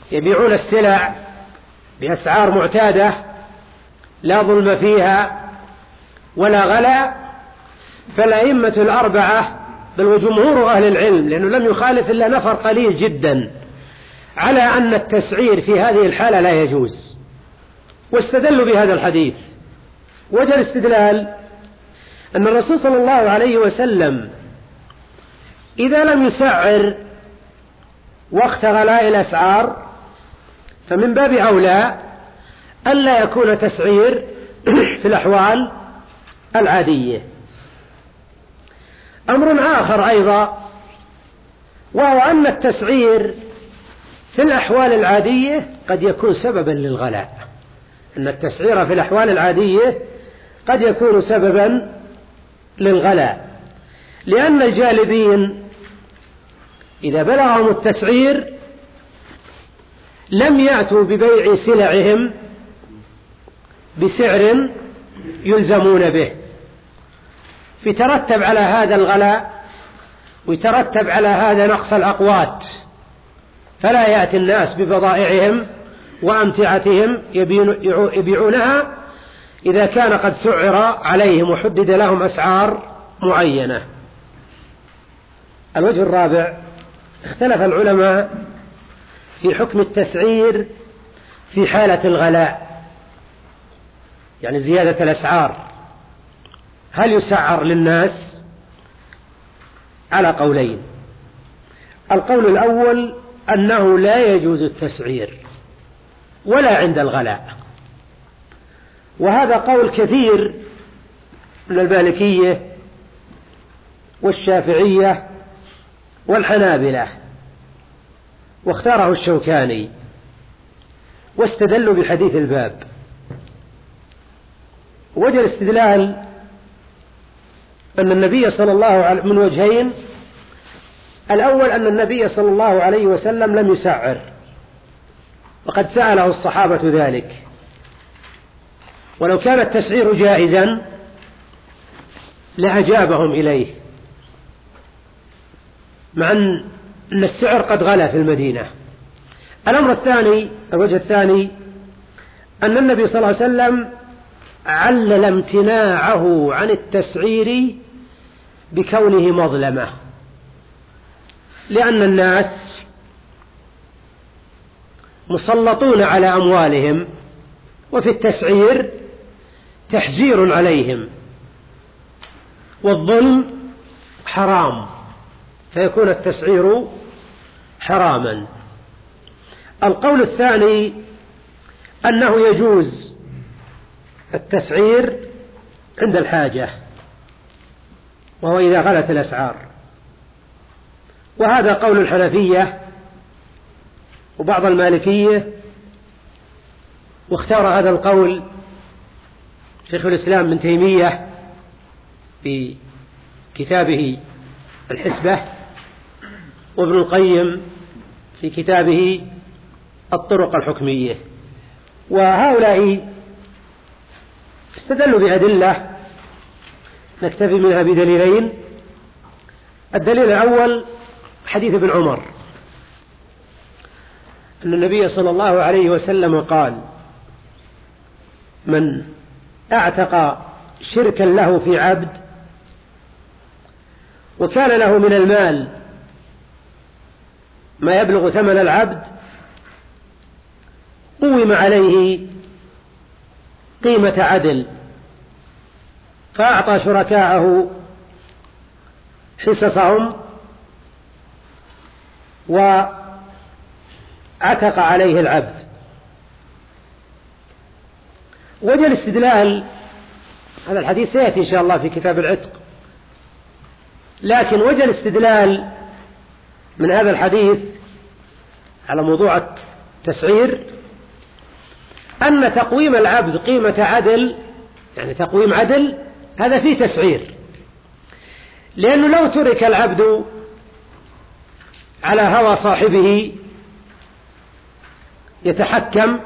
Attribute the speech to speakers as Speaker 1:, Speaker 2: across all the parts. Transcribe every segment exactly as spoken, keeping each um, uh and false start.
Speaker 1: يبيعون السلع بأسعار معتادة لا ظلم فيها ولا غلا، فالأئمة الأربعة بل وجمهور أهل العلم، لأنه لم يخالف إلا نفر قليل جدا، على أن التسعير في هذه الحالة لا يجوز، واستدلوا بهذا الحديث. وجه الاستدلال أن الرسول صلى الله عليه وسلم إذا لم يسعر وقت غلاء الأسعار فمن باب أولى ألا يكون تسعير في الأحوال العادية. أمر آخر أيضا، وهو أن التسعير في الأحوال العادية قد يكون سببا للغلاء، أن التسعير في الأحوال العادية قد يكون سببا للغلاء، لأن الجالبين إذا بلغهم التسعير لم يأتوا ببيع سلعهم بسعر يلزمون به، يترتب على هذا الغلاء ويترتب على هذا نقص الأقوات، فلا يأتي الناس ببضائعهم وأمتعتهم يبيعونها إذا كان قد سعر عليهم وحدد لهم أسعار معينة. الوجه الرابع، اختلف العلماء في حكم التسعير في حالة الغلاء، يعني زيادة الأسعار، هل يسعر للناس؟ على قولين. القول الأول أنه لا يجوز التسعير ولا عند الغلاء، وهذا قول كثير من المالكية والشافعية والحنابلة، واختاره الشوكاني واستدلوا بحديث الباب. وجه الاستدلال أن النبي صلى الله عليه من وجهين: الأول أن النبي صلى الله عليه وسلم لم يسعر، وقد سأله الصحابة ذلك، ولو كان التسعير جائزا لأجابهم إليه، مع أن السعر قد غلا في المدينة. الأمر الثاني، الوجه الثاني، أن النبي صلى الله عليه وسلم علل امتناعه عن التسعير بكونه مظلمة، لأن الناس مسلطون على أموالهم، وفي التسعير تحجير عليهم، والظلم حرام، فيكون التسعير حراما. القول الثاني أنه يجوز التسعير عند الحاجة، وهو إذا غلت الأسعار، وهذا قول الحنفية وبعض المالكية، واختار هذا القول شيخ الإسلام ابن تيمية في كتابه الحسبة، وابن القيم في كتابه الطرق الحكمية. وهؤلاء استدلوا بأدلة نكتفي منها بدليلين. الدليل الأول حديث ابن عمر أن النبي صلى الله عليه وسلم قال: من اعتق شركا له في عبد وكان له من المال ما يبلغ ثمن العبد قوم عليه قيمة عدل، فأعطى شركاءه حصصهم وعتق عليه العبد. وجه الاستدلال، هذا الحديث سيأتي إن شاء الله في كتاب العتق، لكن وجه الاستدلال من هذا الحديث على موضوع التسعير أن تقويم العبد قيمة عدل، يعني تقويم عدل، هذا فيه تسعير، لأنه لو ترك العبد على هوى صاحبه يتحكم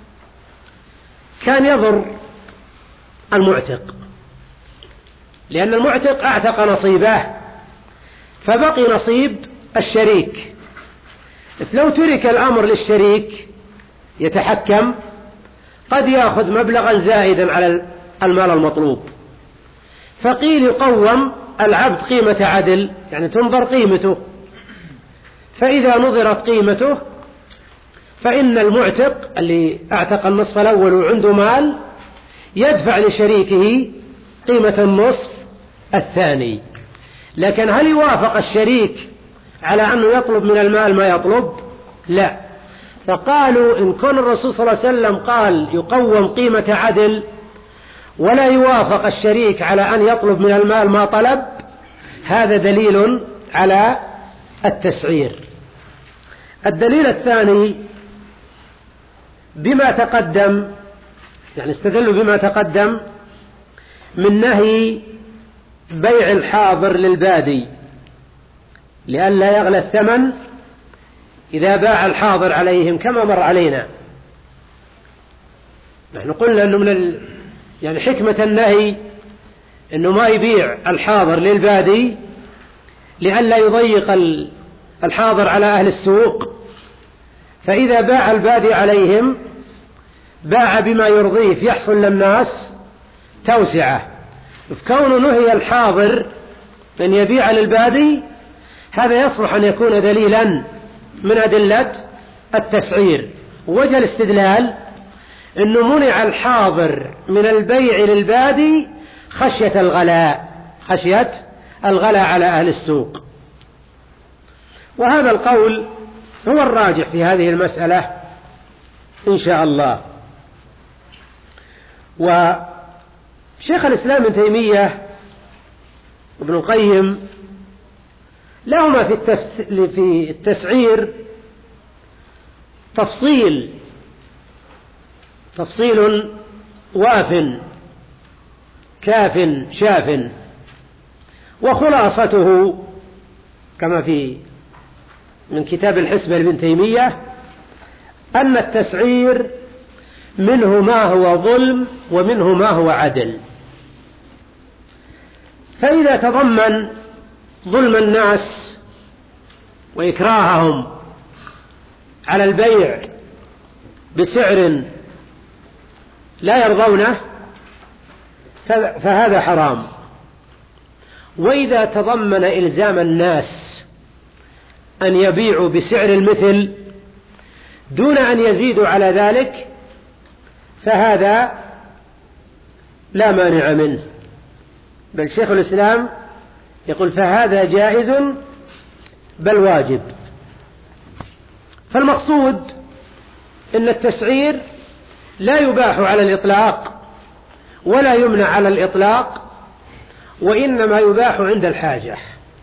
Speaker 1: كان يضر المعتق، لأن المعتق أعتق نصيبه فبقي نصيب الشريك. لو ترك الأمر للشريك يتحكم قد يأخذ مبلغا زائدا على المال المطلوب، فقيل يقوم العبد قيمة عدل، يعني تنظر قيمته، فإذا نظرت قيمته فإن المعتق اللي اعتق النصف الأول وعنده مال يدفع لشريكه قيمة النصف الثاني. لكن هل يوافق الشريك على أنه يطلب من المال ما يطلب؟ لا. فقالوا إن كان الرسول صلى الله عليه وسلم قال يقوم قيمة عدل ولا يوافق الشريك على أن يطلب من المال ما طلب، هذا دليل على التسعير. الدليل الثاني بما تقدم، يعني استدلوا بما تقدم من نهي بيع الحاضر للبادي لئلا يغلى الثمن إذا باع الحاضر عليهم كما مر علينا. نحن قلنا أنه من ال... يعني حكمة النهي أنه ما يبيع الحاضر للبادي لئلا يضيق الحاضر على أهل السوق، فإذا باع البادي عليهم باع بما يرضيه فيحصل للناس توسعة. فكون نهي الحاضر أن يبيع للبادي هذا يصلح أن يكون دليلا من أدلة التسعير. وجه الاستدلال أنه منع الحاضر من البيع للبادي خشية الغلاء، خشية الغلاء على أهل السوق، وهذا القول هو الراجح في هذه المسألة إن شاء الله. وشيخ الإسلام ابن تيمية وابن القيم لهما في, التفس... في التسعير تفصيل تفصيل واف كاف شاف، وخلاصته كما في من كتاب الحسبة لابن تيمية أن التسعير منه ما هو ظلم ومنه ما هو عدل. فإذا تضمن ظلم الناس وإكراههم على البيع بسعر لا يرضونه فهذا حرام. وإذا تضمن إلزام الناس أن يبيعوا بسعر المثل دون أن يزيدوا على ذلك فهذا لا مانع منه، بل شيخ الإسلام يقول فهذا جائز بل واجب. فالمقصود أن التسعير لا يباح على الإطلاق ولا يمنع على الإطلاق، وإنما يباح عند الحاجة.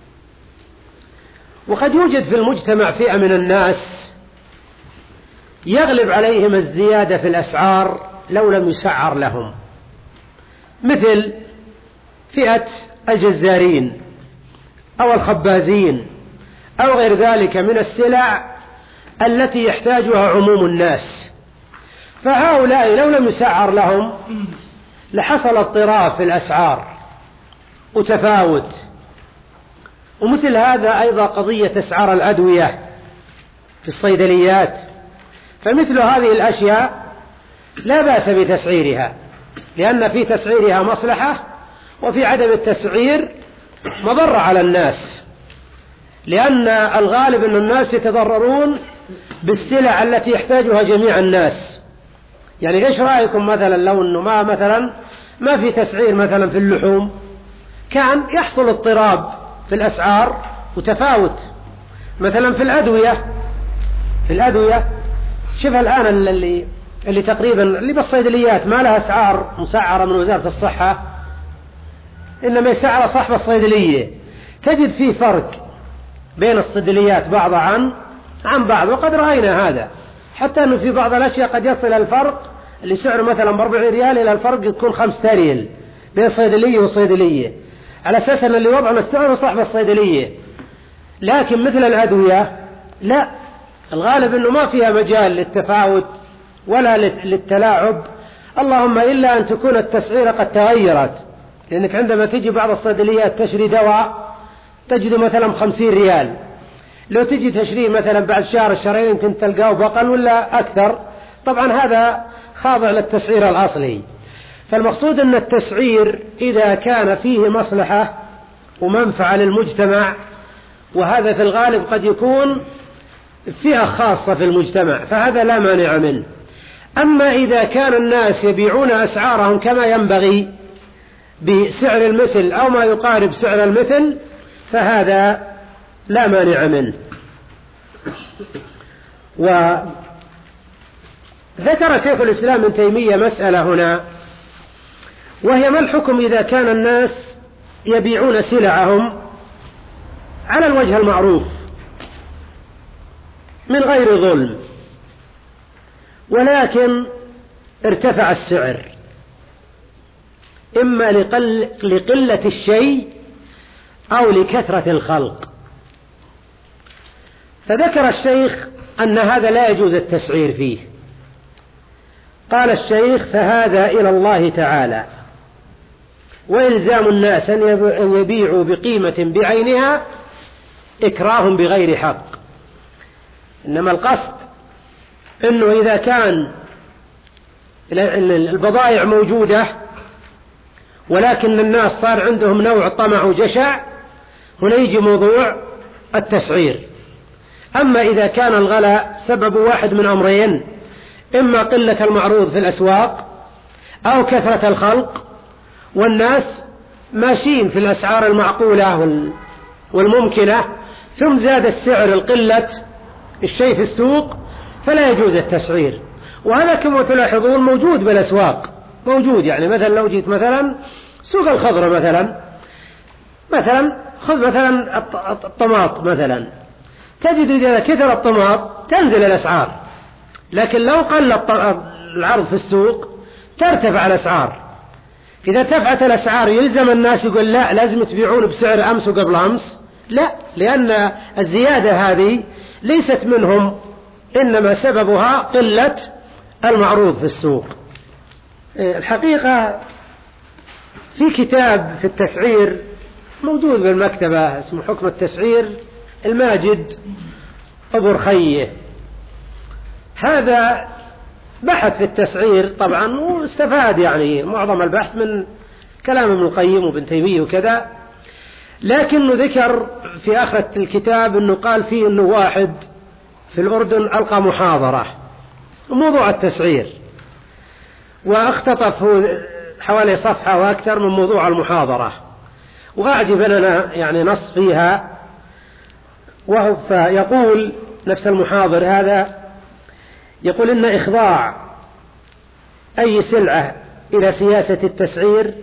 Speaker 1: وقد يوجد في المجتمع فئة من الناس يغلب عليهم الزيادة في الأسعار لو لم يسعر لهم، مثل فئة الجزارين أو الخبازين أو غير ذلك من السلع التي يحتاجها عموم الناس، فهؤلاء لو لم يسعر لهم لحصل اضطراب في الأسعار وتفاوت. ومثل هذا أيضا قضية أسعار الأدوية في الصيدليات، فمثل هذه الأشياء لا بأس بتسعيرها، لأن في تسعيرها مصلحة وفي عدم التسعير مضرة على الناس، لأن الغالب أن الناس يتضررون بالسلع التي يحتاجها جميع الناس. يعني إيش رأيكم مثلا لو أنه ما مثلا ما في تسعير مثلا في اللحوم، كان يحصل اضطراب في الأسعار وتفاوت. مثلا في الأدوية في الأدوية شوف الآن اللي اللي تقريبا اللي بالصيدليات ما لها أسعار مسعرة من وزارة الصحة، إنما يسعر صاحب الصيدلية، تجد فيه فرق بين الصيدليات بعضها عن عن بعض. وقد رأينا هذا، حتى أنه في بعض الأشياء قد يصل الفرق اللي سعره مثلا بأربعين ريال إلى الفرق يكون خمسة ريال بين الصيدلية والصيدلية، على أساس أن اللي وضع السعر صاحب الصيدلية. لكن مثل الأدوية لا، الغالب أنه ما فيها مجال للتفاوت ولا للتلاعب، اللهم إلا أن تكون التسعير قد تغيرت، لأنك عندما تجي بعض الصيدليات تشري دواء تجد مثلا خمسين ريال، لو تجي تشريه مثلا بعد شهر الشهرين يمكن تلقاه بأقل ولا أكثر. طبعا هذا خاضع للتسعير الأصلي. فالمقصود أن التسعير إذا كان فيه مصلحة ومنفعة للمجتمع، وهذا في الغالب قد يكون فئة خاصة في المجتمع، فهذا لا مانع منه. أما إذا كان الناس يبيعون أسعارهم كما ينبغي بسعر المثل أو ما يقارب سعر المثل، فهذا لا مانع منه. وذكر شيخ الإسلام ابن تيمية مسألة هنا، وهي ما الحكم إذا كان الناس يبيعون سلعهم على الوجه المعروف من غير ظلم، ولكن ارتفع السعر إما لقل لقلة الشيء أو لكثرة الخلق. فذكر الشيخ أن هذا لا يجوز التسعير فيه. قال الشيخ: فهذا إلى الله تعالى، وإلزام الناس أن يبيعوا بقيمة بعينها إكراه بغير حق. إنما القصد أنه إذا كان البضائع موجودة ولكن الناس صار عندهم نوع طمع وجشع، هنا يجي موضوع التسعير. أما إذا كان الغلاء سبب واحد من أمرين: إما قلة المعروض في الأسواق أو كثرة الخلق، والناس ماشيين في الأسعار المعقولة والممكنة، ثم زاد السعر القلة الشيء في السوق، فلا يجوز التسعير. وهذا كما تلاحظون موجود بالأسواق، موجود. يعني مثلا لو جيت مثلا سوق الخضرة مثلا مثلا خذ مثلا الطماط مثلا، تجد إذا كثر الطماط تنزل الأسعار، لكن لو قل العرض في السوق ترتفع الأسعار. إذا ارتفعت الأسعار يلزم الناس يقول لا لازم تبيعون بسعر أمس وقبل أمس؟ لا، لأن الزيادة هذه ليست منهم، إنما سببها قلة المعروض في السوق. الحقيقة في كتاب في التسعير موجود بالمكتبة اسمه حكم التسعير، الماجد أبو رخية، هذا بحث في التسعير طبعا واستفاد يعني معظم البحث من كلام ابن القيم وابن تيمية وكذا، لكنه ذكر في آخر الكتاب أنه قال فيه أنه واحد في الأردن ألقى محاضرة موضوع التسعير، واختطف حوالي صفحة وأكثر من موضوع المحاضرة، وأعجب لنا يعني نص فيها. وهو يقول نفس المحاضر هذا يقول إن إخضاع أي سلعة إلى سياسة التسعير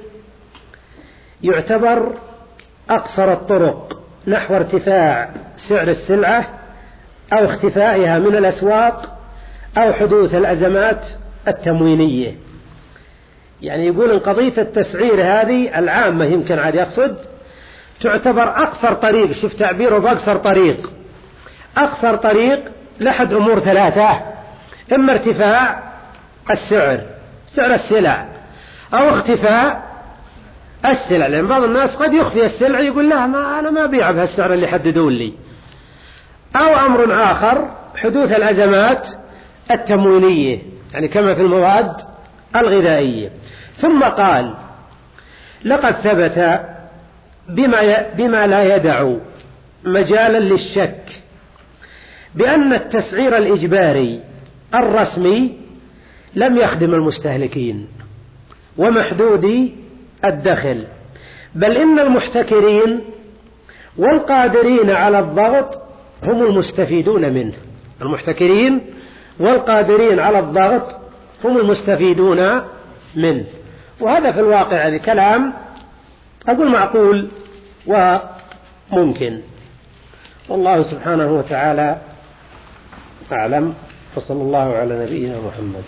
Speaker 1: يعتبر أقصر الطرق نحو ارتفاع سعر السلعة أو اختفائها من الأسواق أو حدوث الأزمات التموينية. يعني يقول إن قضية التسعير هذه العامة يمكن عاد يقصد تعتبر أقصر طريق، شوف تعبيره بأقصر طريق، أقصر طريق لحد أمور ثلاثة: إما ارتفاع السعر سعر السلع أو اختفاء السلع، لأن بعض الناس قد يخفي السلع يقول لا ما أنا ما أبيع بهالسعر اللي حددون لي، أو أمر آخر حدوث الأزمات التموينية يعني كما في المواد الغذائية. ثم قال: لقد ثبت بما, بما لا يدع مجالا للشك بأن التسعير الإجباري الرسمي لم يخدم المستهلكين ومحدودي الدخل، بل إن المحتكرين والقادرين على الضغط هم المستفيدون منه. المحتكرين والقادرين على الضغط هم المستفيدون منه. وهذا في الواقع يعني كلام أقول معقول وممكن، والله سبحانه وتعالى أعلم، وصلى الله على نبينا محمد.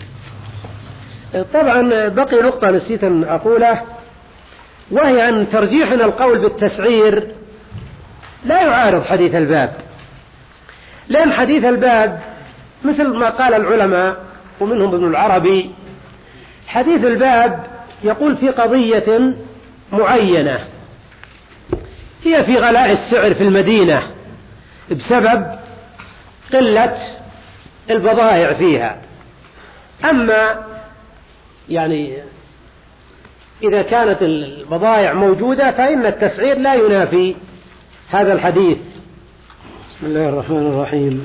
Speaker 1: طبعا بقي نقطة نسيت أن أقوله، وهي أن ترجيحنا القول بالتسعير لا يعارض حديث الباب، لأن حديث الباب مثل ما قال العلماء ومنهم ابن العربي، حديث الباب يقول في قضية معينة هي في غلاء السعر في المدينة بسبب قلة البضائع فيها. أما يعني إذا كانت البضائع موجودة فإن التسعير لا ينافي هذا الحديث.
Speaker 2: بسم الله الرحمن الرحيم.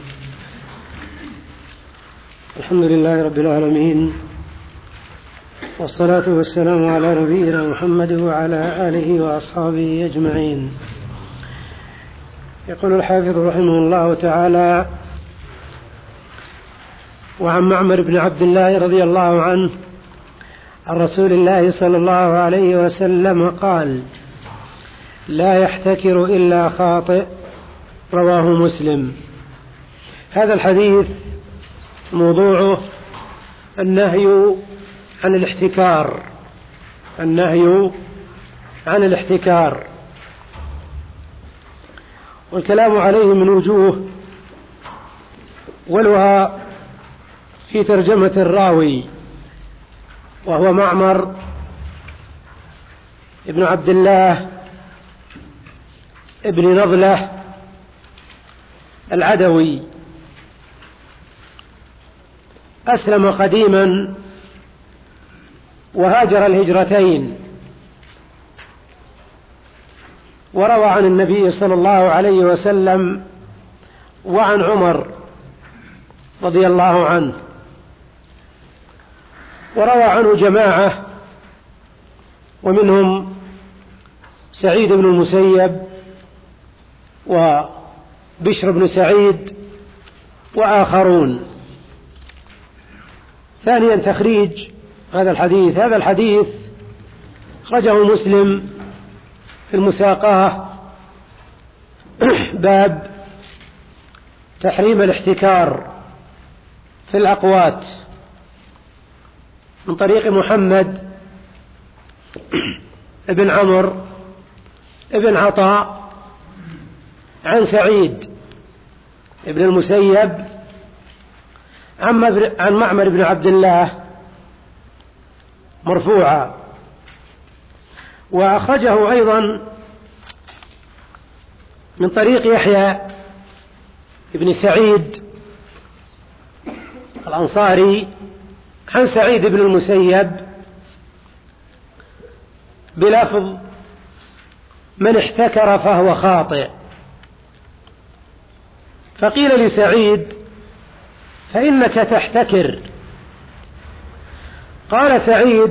Speaker 2: الحمد لله رب العالمين، والصلاة والسلام على نبينا محمد وعلى آله وأصحابه أجمعين. يقول الحافظ رحمه الله تعالى: وعن معمر بن عبد الله رضي الله عنه عن رسول الله صلى الله عليه وسلم قال: لا يحتكر إلا خاطئ، رواه مسلم. هذا الحديث موضوعه النهي عن الاحتكار، النهي عن الاحتكار، والكلام عليه من وجوه، ولها في ترجمة الراوي وهو معمر ابن عبد الله ابن نضلة العدوي، أسلم قديما وهاجر الهجرتين، وروى عن النبي صلى الله عليه وسلم وعن عمر رضي الله عنه، وروى عنه جماعة ومنهم سعيد بن المسيب وبشر بن سعيد وآخرون. ثانيا تخريج هذا الحديث. هذا الحديث أخرجه مسلم في المساقاة باب تحريم الاحتكار في الأقوات من طريق محمد ابن عمرو ابن عطاء عن سعيد ابن المسيب عن معمر بن عبد الله مرفوعا. وأخرجه أيضا من طريق يحيى ابن سعيد الأنصاري عن سعيد بن المسيب بلفظ: من احتكر فهو خاطئ. فقيل لسعيد: فإنك تحتكر. قال سعيد: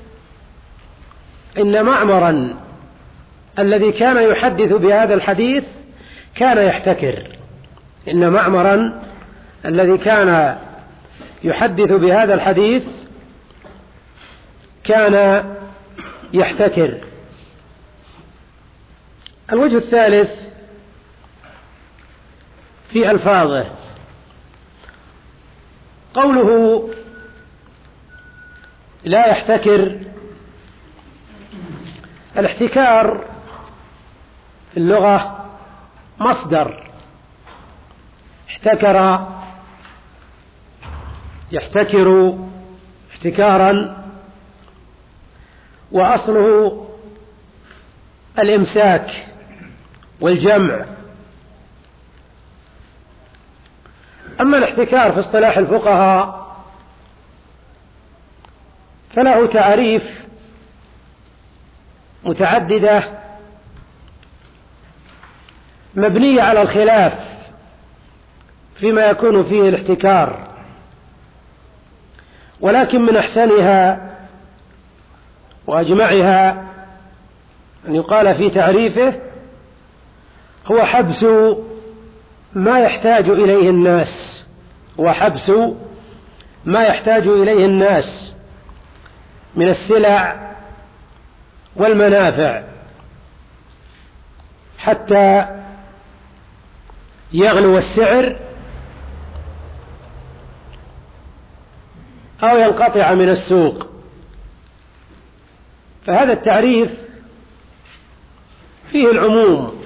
Speaker 2: إن معمرا الذي كان يحدث بهذا الحديث كان يحتكر. إن معمرا الذي كان يحدث بهذا الحديث كان يحتكر. الوجه الثالث في ألفاظه، قوله لا يحتكر. الاحتكار في اللغة مصدر احتكر يحتكر احتكارا، وأصله الإمساك والجمع. أما الاحتكار في اصطلاح الفقهاء فله تعريف متعددة مبنية على الخلاف فيما يكون فيه الاحتكار، ولكن من أحسنها وأجمعها أن يقال في تعريفه: هو حبس ما يحتاج إليه الناس، هو حبس ما يحتاج إليه الناس من السلع والمنافع حتى يغلو السعر أو ينقطع من السوق. فهذا التعريف فيه العموم،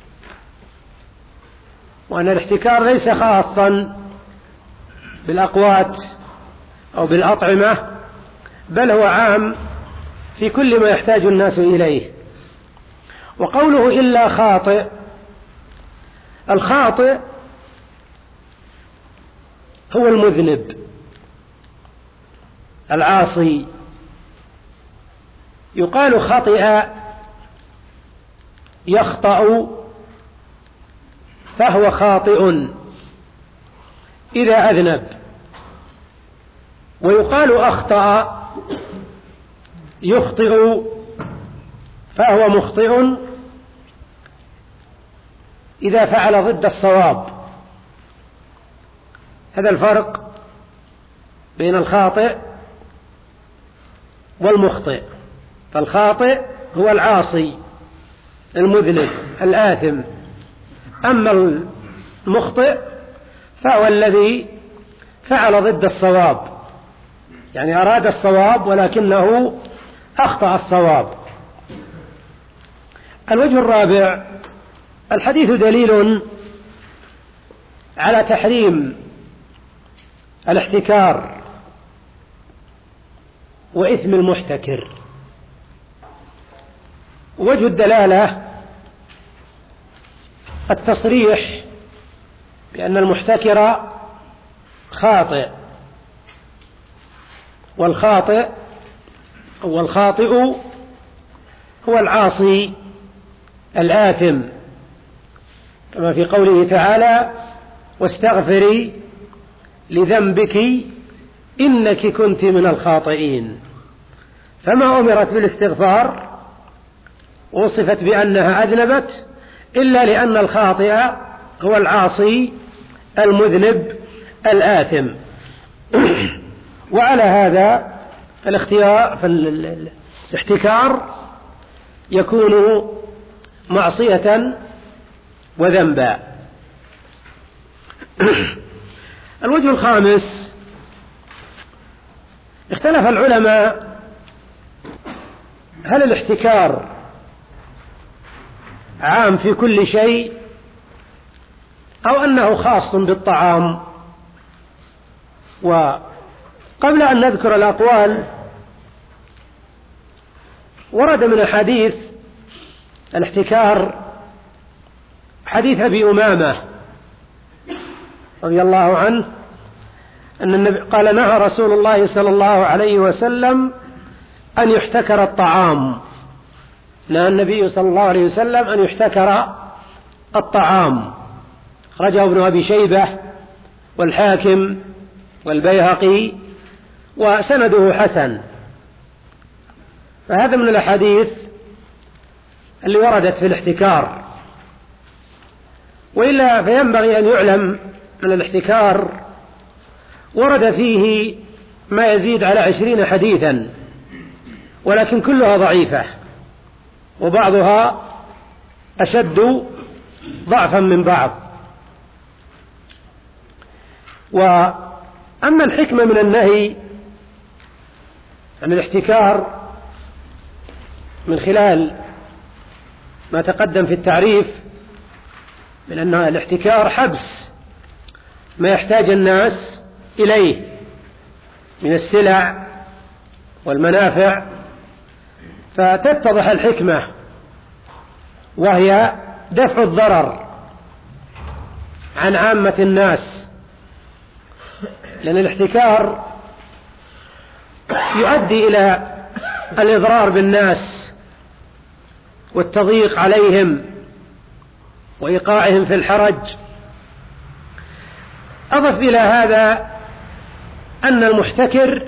Speaker 2: وأن الاحتكار ليس خاصا بالأقوات أو بالأطعمة، بل هو عام في كل ما يحتاج الناس إليه. وقوله إلا خاطئ، الخاطئ هو المذنب العاصي. يقال خطئ يخطأ، فهو خاطئ إذا أذنب. ويقال أخطأ يخطئ، فهو مخطئ إذا فعل ضد الصواب. هذا الفرق بين الخاطئ والمخطئ. فالخاطئ هو العاصي المذنب الآثم، أما المخطئ فهو الذي فعل ضد الصواب، يعني أراد الصواب ولكنه أخطأ الصواب. الوجه الرابع: الحديث دليل على تحريم الاحتكار وإثم المحتكر. وجه الدلالة التصريح بأن المحتكر خاطئ، والخاطئ هو الخاطئ هو العاصي الآثم، كما في قوله تعالى: واستغفري لذنبك إنك كنت من الخاطئين. فما أمرت بالاستغفار وصفت بأنها أذنبت إلا لأن الخاطئ هو العاصي المذنب الآثم. وعلى هذا الاختيار فالاحتكار يكون معصية وذنبا. الوجه الخامس: اختلف العلماء هل الاحتكار عام في كل شيء أو أنه خاص بالطعام. وقبل أن نذكر الأقوال، ورد من الحديث الاحتكار حديث أبي أمامة رضي الله عنه أن النبي قال: نهى رسول الله صلى الله عليه وسلم أن يحتكر الطعام. نهى النبي صلى الله عليه وسلم أن يحتكر الطعام. أخرجه ابن أبي شيبة والحاكم والبيهقي وسنده حسن. فهذا من الأحاديث اللي وردت في الاحتكار. وإلا فينبغي أن يعلم أن الاحتكار ورد فيه ما يزيد على عشرين حديثا، ولكن كلها ضعيفة وبعضها أشد ضعفا من بعض. وأما الحكمة من النهي عن الاحتكار من خلال ما تقدم في التعريف من أن الاحتكار حبس ما يحتاج الناس إليه من السلع والمنافع، فتتضح الحكمة، وهي دفع الضرر عن عامة الناس، لأن الاحتكار يؤدي إلى الإضرار بالناس والتضييق عليهم وإيقاعهم في الحرج. أضف إلى هذا أن المحتكر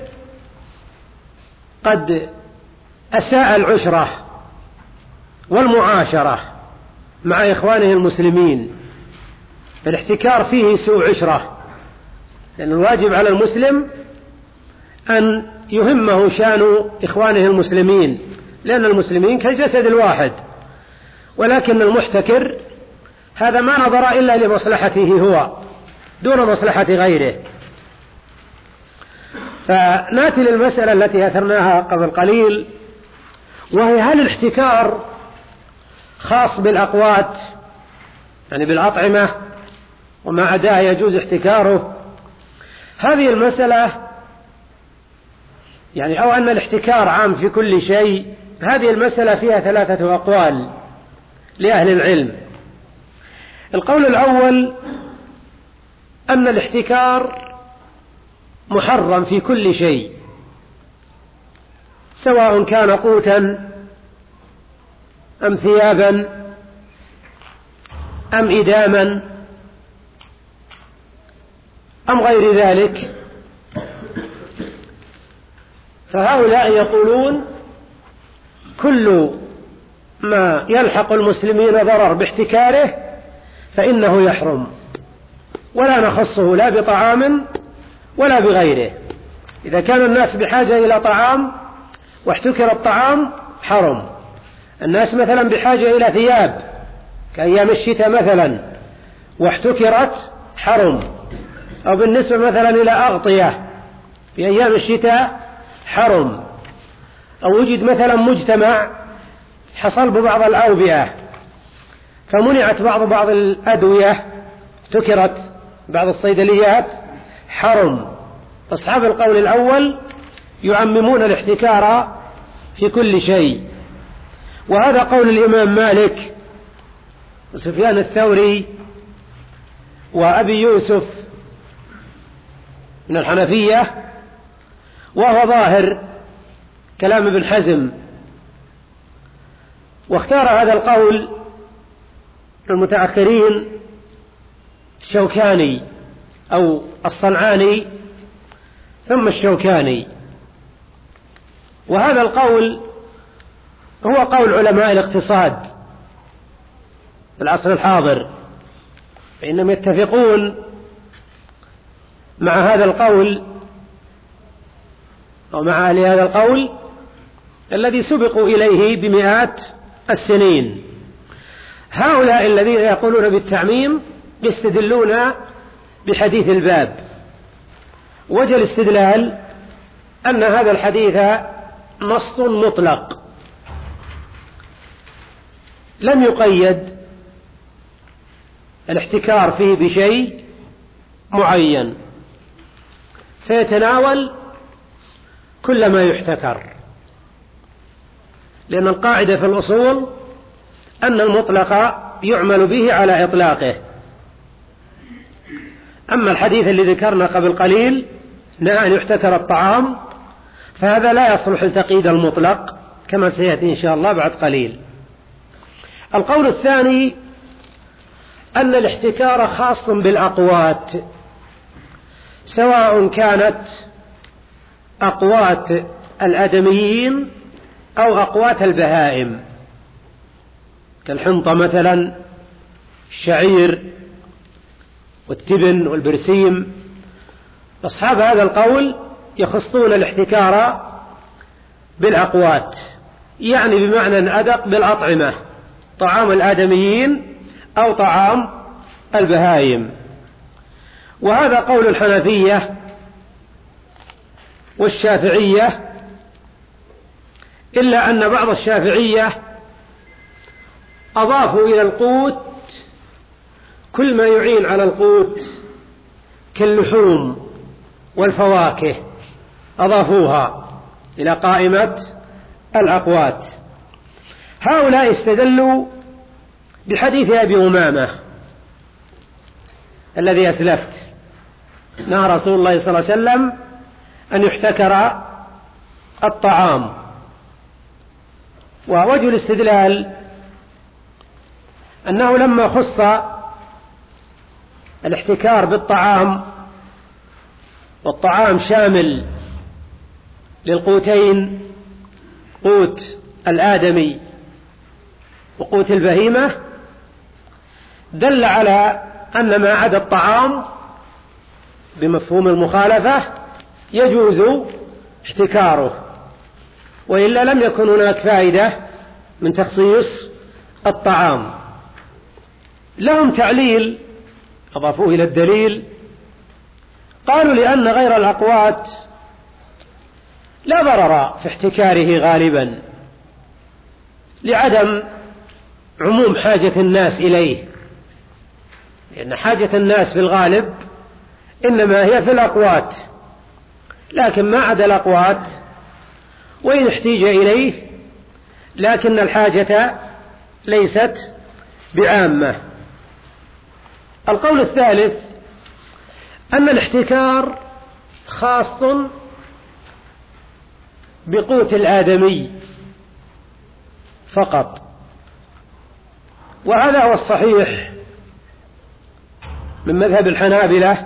Speaker 2: قد أساء العشرة والمعاشرة مع إخوانه المسلمين. الاحتكار فيه سوء عشرة، لأن الواجب على المسلم أن يهمه شأن إخوانه المسلمين، لأن المسلمين كالجسد الواحد. ولكن المحتكر هذا ما نظر إلا لمصلحته هو دون مصلحة غيره. فنأتي للمسألة التي أثرناها قبل قليل، وهي هل الاحتكار خاص بالأقوات يعني بالأطعمة وما عداها يجوز احتكاره؟ هذه المسألة يعني أو أن الاحتكار عام في كل شيء، هذه المسألة فيها ثلاثة أقوال لأهل العلم. القول الأول أن الاحتكار محرم في كل شيء، سواء كان قوتا أم ثيابا أم إداما أم غير ذلك. فهؤلاء يقولون كل ما يلحق المسلمين ضرر باحتكاره فإنه يحرم، ولا نخصه لا بطعام ولا بغيره. إذا كان الناس بحاجة إلى طعام واحتكر الطعام حرم. الناس مثلا بحاجة إلى ثياب كأيام الشتاء مثلا واحتكرت حرم. أو بالنسبة مثلا إلى أغطية في أيام الشتاء حرم. أو وجد مثلا مجتمع حصل ببعض الأوبئة فمنعت بعض بعض الأدوية احتكرت بعض الصيدليات حرم. أصحاب القول الأول يعممون الاحتكار في كل شيء، وهذا قول الإمام مالك وسفيان الثوري وأبي يوسف من الحنفية، وهو ظاهر كلام ابن حزم. واختار هذا القول المتأخرين الشوكاني أو الصنعاني ثم الشوكاني. وهذا القول هو قول علماء الاقتصاد في العصر الحاضر، فإنهم يتفقون مع هذا القول أو مع أهل هذا القول الذي سبقوا إليه بمئات السنين. هؤلاء الذين يقولون بالتعميم يستدلون بحديث الباب. وجه الاستدلال أن هذا الحديث نص مطلق لم يقيد الاحتكار فيه بشيء معين، فيتناول كل ما يحتكر، لأن القاعدة في الأصول أن المطلق يعمل به على إطلاقه. أما الحديث الذي ذكرنا قبل قليل نهى أن يحتكر الطعام، فهذا لا يصلح لتقييد المطلق كما سيأتي إن شاء الله بعد قليل. القول الثاني أن الاحتكار خاص بالأقوات، سواء كانت أقوات الآدميين أو أقوات البهائم كالحنطة مثلا، الشعير والتبن والبرسيم. أصحاب هذا القول يخصون الاحتكار بالأقوات، يعني بمعنى أدق بالأطعمة، طعام الآدميين أو طعام البهائم. وهذا قول الحنفية والشافعية، إلا أن بعض الشافعية أضافوا إلى القوت كل ما يعين على القوت كاللحوم والفواكه، أضافوها إلى قائمة الأقوات. هؤلاء استدلوا بحديث أبي أمامة الذي أسلفت، نهى رسول الله صلى الله عليه وسلم أن يحتكر الطعام. ووجه الاستدلال أنه لما خص الاحتكار بالطعام، والطعام شامل للقوتين، قوت الآدمي وقوت البهيمة، دل على أن ما عدا الطعام بمفهوم المخالفة يجوز احتكاره، وإلا لم يكن هناك فائدة من تخصيص الطعام. لهم تعليل أضافوه إلى الدليل، قالوا لأن غير الأقوات لا ضرر في احتكاره غالبا لعدم عموم حاجة الناس إليه، لأن حاجة الناس في الغالب إنما هي في الأقوات، لكن ما عدا الأقوات وإن احتيج إليه لكن الحاجة ليست بعامة. القول الثالث أن الاحتكار خاص بقوت الآدمي فقط، وهذا هو الصحيح من مذهب الحنابلة،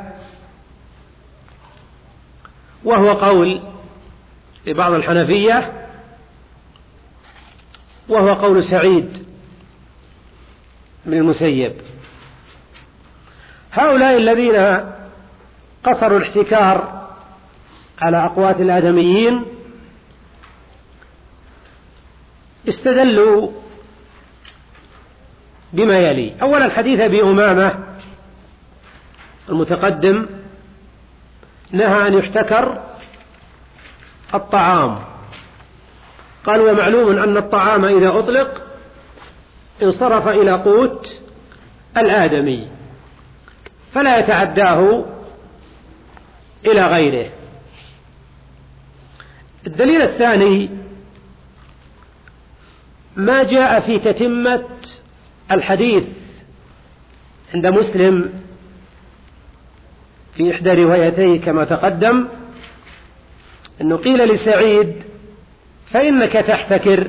Speaker 2: وهو قول لبعض الحنفية، وهو قول سعيد بن المسيب. هؤلاء الذين قصروا الاحتكار على أقوات الآدميين استدلوا بما يلي: أولا حديث أبي أمامة المتقدم نهى أن يحتكر الطعام، قال: ومعلوم أن الطعام إذا أطلق انصرف إلى قوت الآدمي فلا يتعداه إلى غيره. الدليل الثاني ما جاء في تتمة الحديث عند مسلم في إحدى روايتيه كما تقدم، أنه قيل لسعيد: فإنك تحتكر،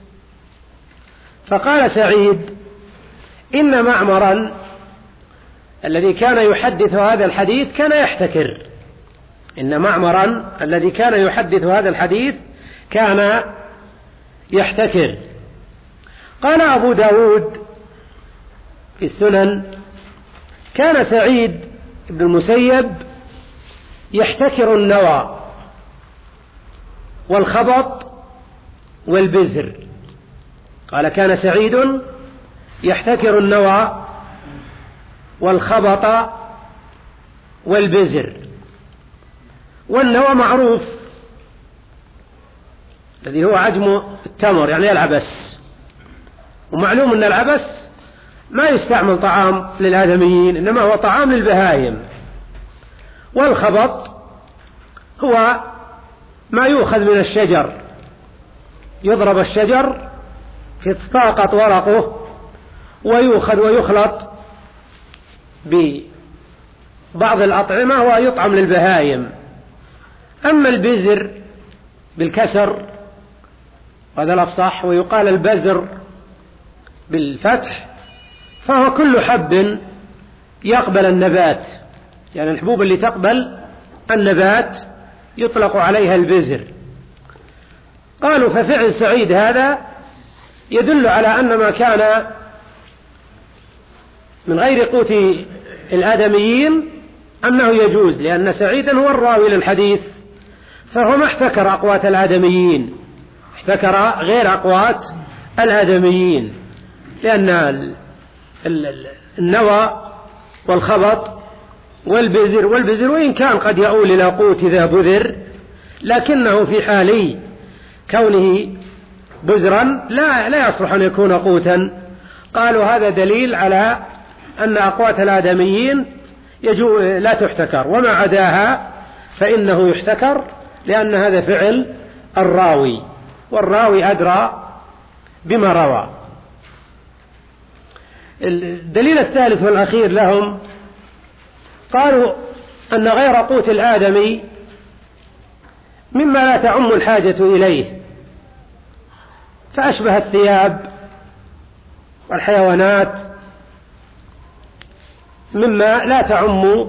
Speaker 2: فقال سعيد: إن معمرا الذي كان يحدث هذا الحديث كان يحتكر، إن معمرا الذي كان يحدث هذا الحديث كان يحتكر. قال أبو داود في السنن: كان سعيد بن المسيب يحتكر النوى والخبط والبزر. قال: كان سعيد يحتكر النوى والخبط والبزر. والنوى معروف الذي هو عجم التمر، يعني العبس، ومعلوم أن العبس ما يستعمل طعام للآدميين، إنما هو طعام للبهائم. والخبط هو ما يؤخذ من الشجر، يضرب الشجر فتساقط ورقه ويؤخذ ويخلط ببعض الأطعمة ويطعم للبهائم. أما البزر بالكسر هذا الأفصح، ويقال البزر بالفتح، فهو كل حب يقبل النبات، يعني الحبوب اللي تقبل النبات يطلق عليها البزر. قالوا: ففعل سعيد هذا يدل على أن ما كان من غير قوت الآدميين أنه يجوز، لأن سعيدا هو الراوي للحديث، فهو ما احتكر أقوات الآدميين، احتكر غير أقوات الآدميين، لأن النوى والخبط والبزر والبزر وإن كان قد يؤول إلى قوت ذا بذر، لكنه في حال كونه بزرا لا لا يصلح أن يكون قوتا. قالوا: هذا دليل على أن أقوات الآدميين يجو لا تحتكر، وما عداها فإنه يحتكر، لأن هذا فعل الراوي، والراوي أدرى بما روى. الدليل الثالث والأخير لهم قالوا أن غير قوت الآدمي مما لا تعم الحاجة إليه، فأشبه الثياب والحيوانات مما لا تعم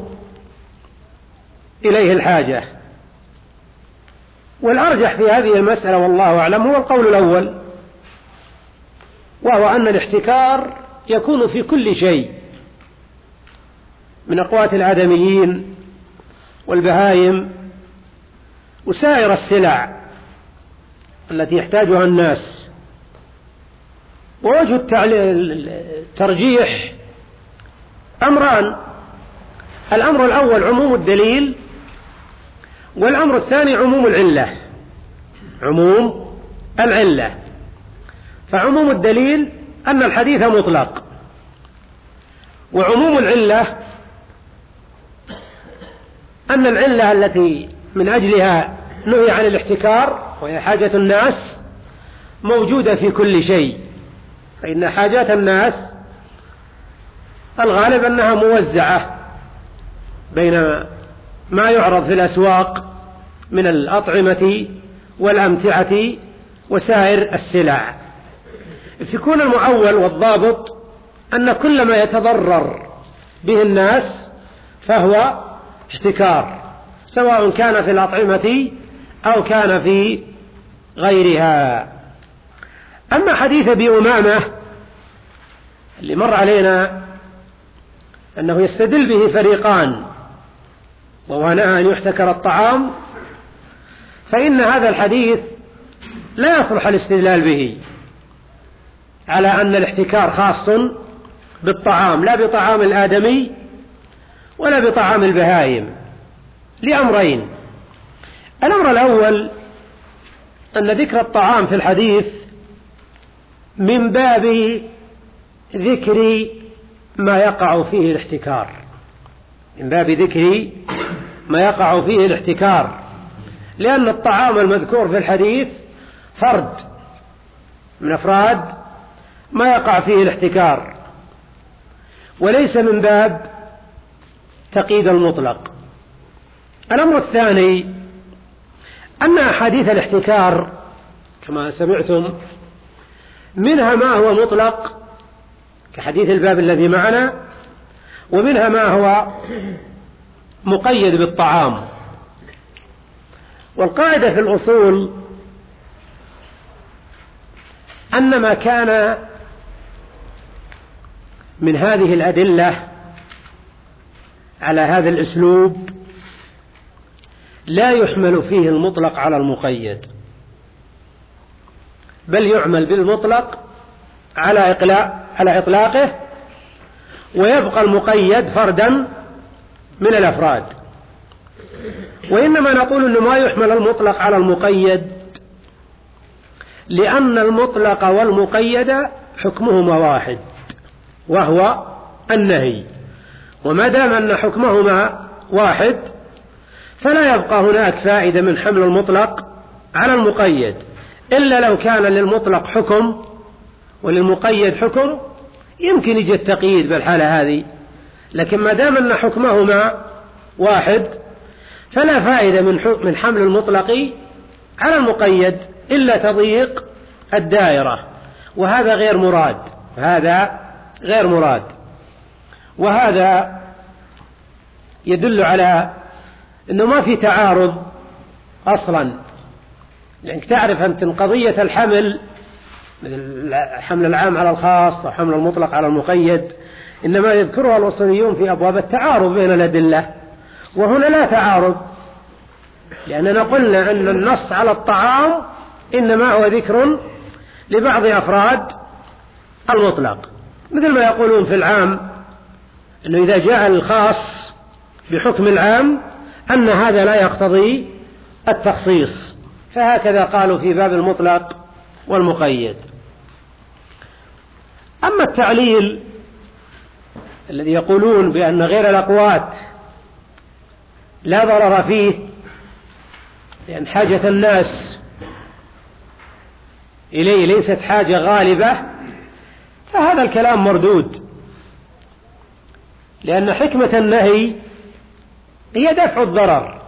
Speaker 2: إليه الحاجة. والأرجح في هذه المسألة والله أعلم هو القول الأول، وهو أن الاحتكار يكون في كل شيء من أقوات الآدميين والبهائم وسائر السلع التي يحتاجها الناس. ووجه الترجيح أمران: الأمر الأول عموم الدليل، والأمر الثاني عموم العلة. عموم العلة، فعموم الدليل أن الحديث مطلق، وعموم العلة أن العلة التي من أجلها نهي عن الاحتكار وهي حاجة الناس موجودة في كل شيء، فإن حاجات الناس الغالب أنها موزعة بين ما يعرض في الأسواق من الأطعمة والأمتعة وسائر السلع. فيكون المعول والضابط أن كل ما يتضرر به الناس فهو احتكار، سواء كان في الأطعمة أو كان في غيرها. أما حديث أبي أمامة اللي مر علينا أنه يستدل به فريقان وهو نهى أن يحتكر الطعام، فإن هذا الحديث لا يصلح الاستدلال به على أن الاحتكار خاص بالطعام، لا بطعام الآدمي ولا بطعام البهائم، لأمرين. الأمر الأول أن ذكر الطعام في الحديث من باب ذكر ما يقع فيه الاحتكار، من باب ذكر ما يقع فيه الاحتكار، لأن الطعام المذكور في الحديث فرد من أفراد ما يقع فيه الاحتكار، وليس من باب تقييد المطلق. الأمر الثاني أن أحاديث الاحتكار كما سمعتم منها ما هو مطلق كحديث الباب الذي معنا، ومنها ما هو مقيد بالطعام. والقاعدة في الأصول أن ما كان من هذه الأدلة على هذا الأسلوب لا يحمل فيه المطلق على المقيد، بل يعمل بالمطلق على إطلاق على إطلاقه، ويبقى المقيد فردا من الأفراد. وإنما نقول أنه ما يحمل المطلق على المقيد لأن المطلق والمقيد حكمهما واحد وهو النهي، وما دام أن حكمهما واحد فلا يبقى هناك فائدة من حمل المطلق على المقيد، إلا لو كان للمطلق حكم وللمقيد حكم يمكن يجي التقييد بالحالة هذه، لكن ما دام أن حكمهما واحد فلا فائدة من حمل المطلق على المقيد إلا تضييق الدائرة، وهذا غير مراد، هذا غير مراد. وهذا يدل على أنه ما في تعارض أصلا، لأنك تعرف أنت قضية الحمل مثل حمل العام على الخاص أو حمل المطلق على المقيد إنما يذكرها الأصوليون في أبواب التعارض بين الأدلة، وهنا لا تعارض، لأننا قلنا أن النص على الطعام إنما هو ذكر لبعض أفراد المطلق، مثل ما يقولون في العام أنه إذا جاء الخاص بحكم العام أن هذا لا يقتضي التخصيص، فهكذا قالوا في باب المطلق والمقيد. أما التعليل الذي يقولون بأن غير الأقوات لا ضرر فيه لأن حاجة الناس إليه ليست حاجة غالبة، فهذا الكلام مردود، لأن حكمة النهي هي دفع الضرر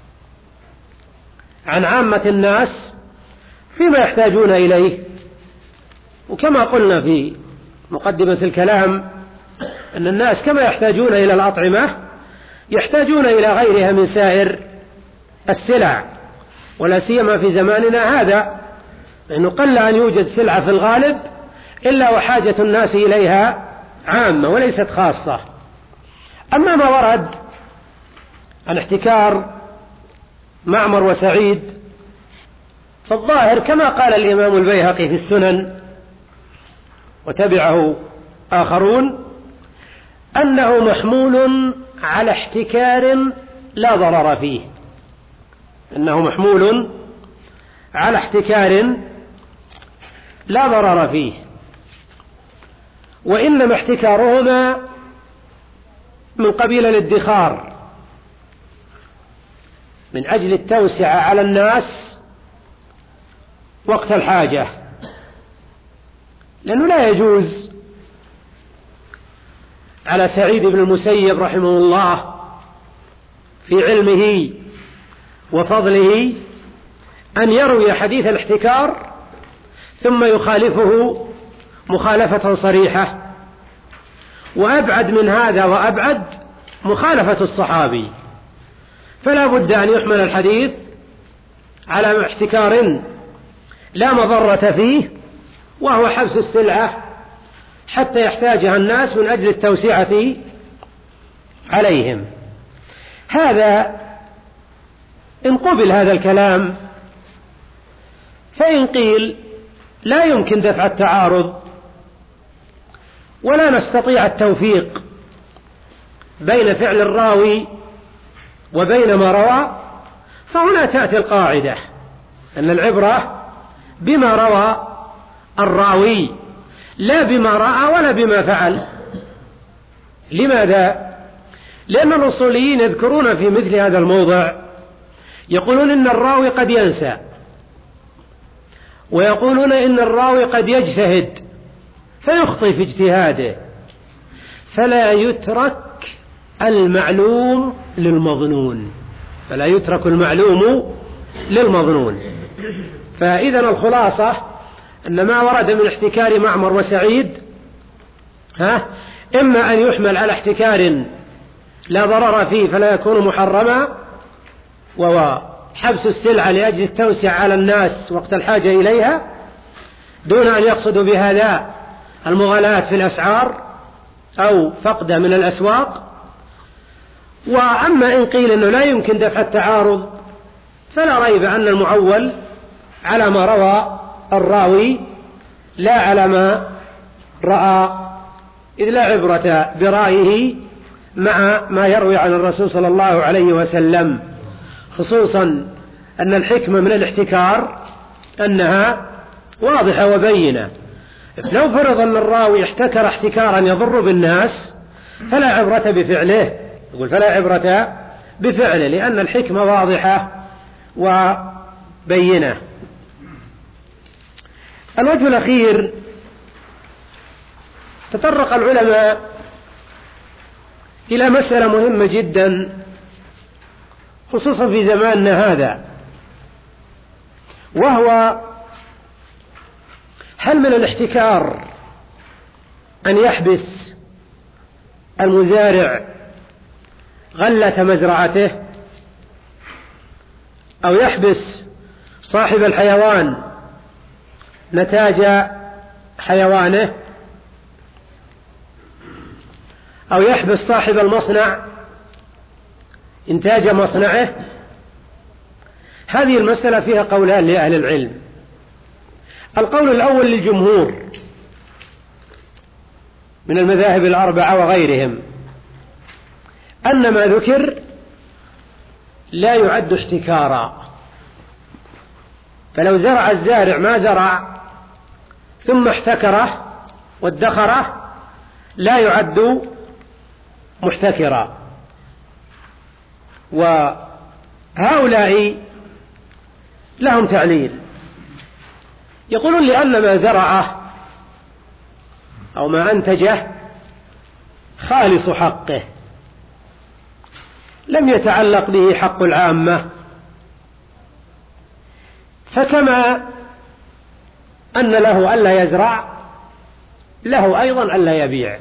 Speaker 2: عن عامة الناس فيما يحتاجون إليه. وكما قلنا في مقدمة الكلام أن الناس كما يحتاجون إلى الأطعمة يحتاجون إلى غيرها من سائر السلع، ولا سيما في زماننا هذا، لأنه قل أن يوجد سلعة في الغالب إلا وحاجة الناس إليها عامة وليست خاصة. أما ما ورد عن احتكار معمر وسعيد فالظاهر كما قال الإمام البيهقي في السنن وتبعه آخرون أنه محمول على احتكار لا ضرر فيه، أنه محمول على احتكار لا ضرر فيه، وإنما احتكارهما من قبيل الادخار من أجل التوسعة على الناس وقت الحاجة، لأنه لا يجوز على سعيد بن المسيب رحمه الله في علمه وفضله أن يروي حديث الاحتكار ثم يخالفه مخالفة صريحة، وأبعد من هذا وأبعد مخالفة الصحابي، فلا بد أن يحمل الحديث على احتكار لا مضرة فيه، وهو حبس السلعة حتى يحتاجها الناس من أجل التوسعة عليهم. هذا إن قبل هذا الكلام، فإن قيل لا يمكن دفع التعارض ولا نستطيع التوفيق بين فعل الراوي وبين ما روى، فهنا تأتي القاعدة أن العبرة بما روى الراوي لا بما رأى ولا بما فعل. لماذا؟ لأن الأصوليين يذكرون في مثل هذا الموضع يقولون إن الراوي قد ينسى، ويقولون إن الراوي قد يجتهد فيخطئ في اجتهاده، فلا يترك المعلوم للمظنون فلا يترك المعلوم للمظنون. فإذا الخلاصة أن ما ورد من احتكار معمر وسعيد ها إما أن يحمل على احتكار لا ضرر فيه فلا يكون محرما، وهو حبس السلعة لأجل التوسع على الناس وقت الحاجة إليها دون أن يقصدوا بهذا المغالاة في الأسعار أو فقد من الأسواق. وأما إن قيل أنه لا يمكن دفع التعارض، فلا ريب أن المعول على ما روى الراوي لا على ما رأى، إذ لا عبرة برأيه مع ما يروي عن الرسول صلى الله عليه وسلم، خصوصا أن الحكمة من الاحتكار أنها واضحة وبينة. لو فرض أن الراوي احتكر احتكارا يضر بالناس فلا عبرة بفعله، يقول فلا عبرة بفعله، لأن الحكمة واضحة وبينة. الوجه الأخير، تطرق العلماء إلى مسألة مهمة جدا خصوصا في زماننا هذا، وهو هل من الاحتكار أن يحبس المزارع غلة مزرعته، أو يحبس صاحب الحيوان نتاج حيوانه، أو يحبس صاحب المصنع إنتاج مصنعه؟ هذه المسألة فيها قولان لأهل العلم. القول الأول للجمهور من المذاهب الأربعة وغيرهم أن ما ذكر لا يعد احتكارا، فلو زرع الزارع ما زرع ثم احتكره وادخره لا يعد محتكرا. وهؤلاء لهم تعليل، يقولون لأن ما زرعه أو ما أنتجه خالص حقه، لم يتعلق به حق العامة، فكما أن له ألا يزرع له أيضا ألا يبيع،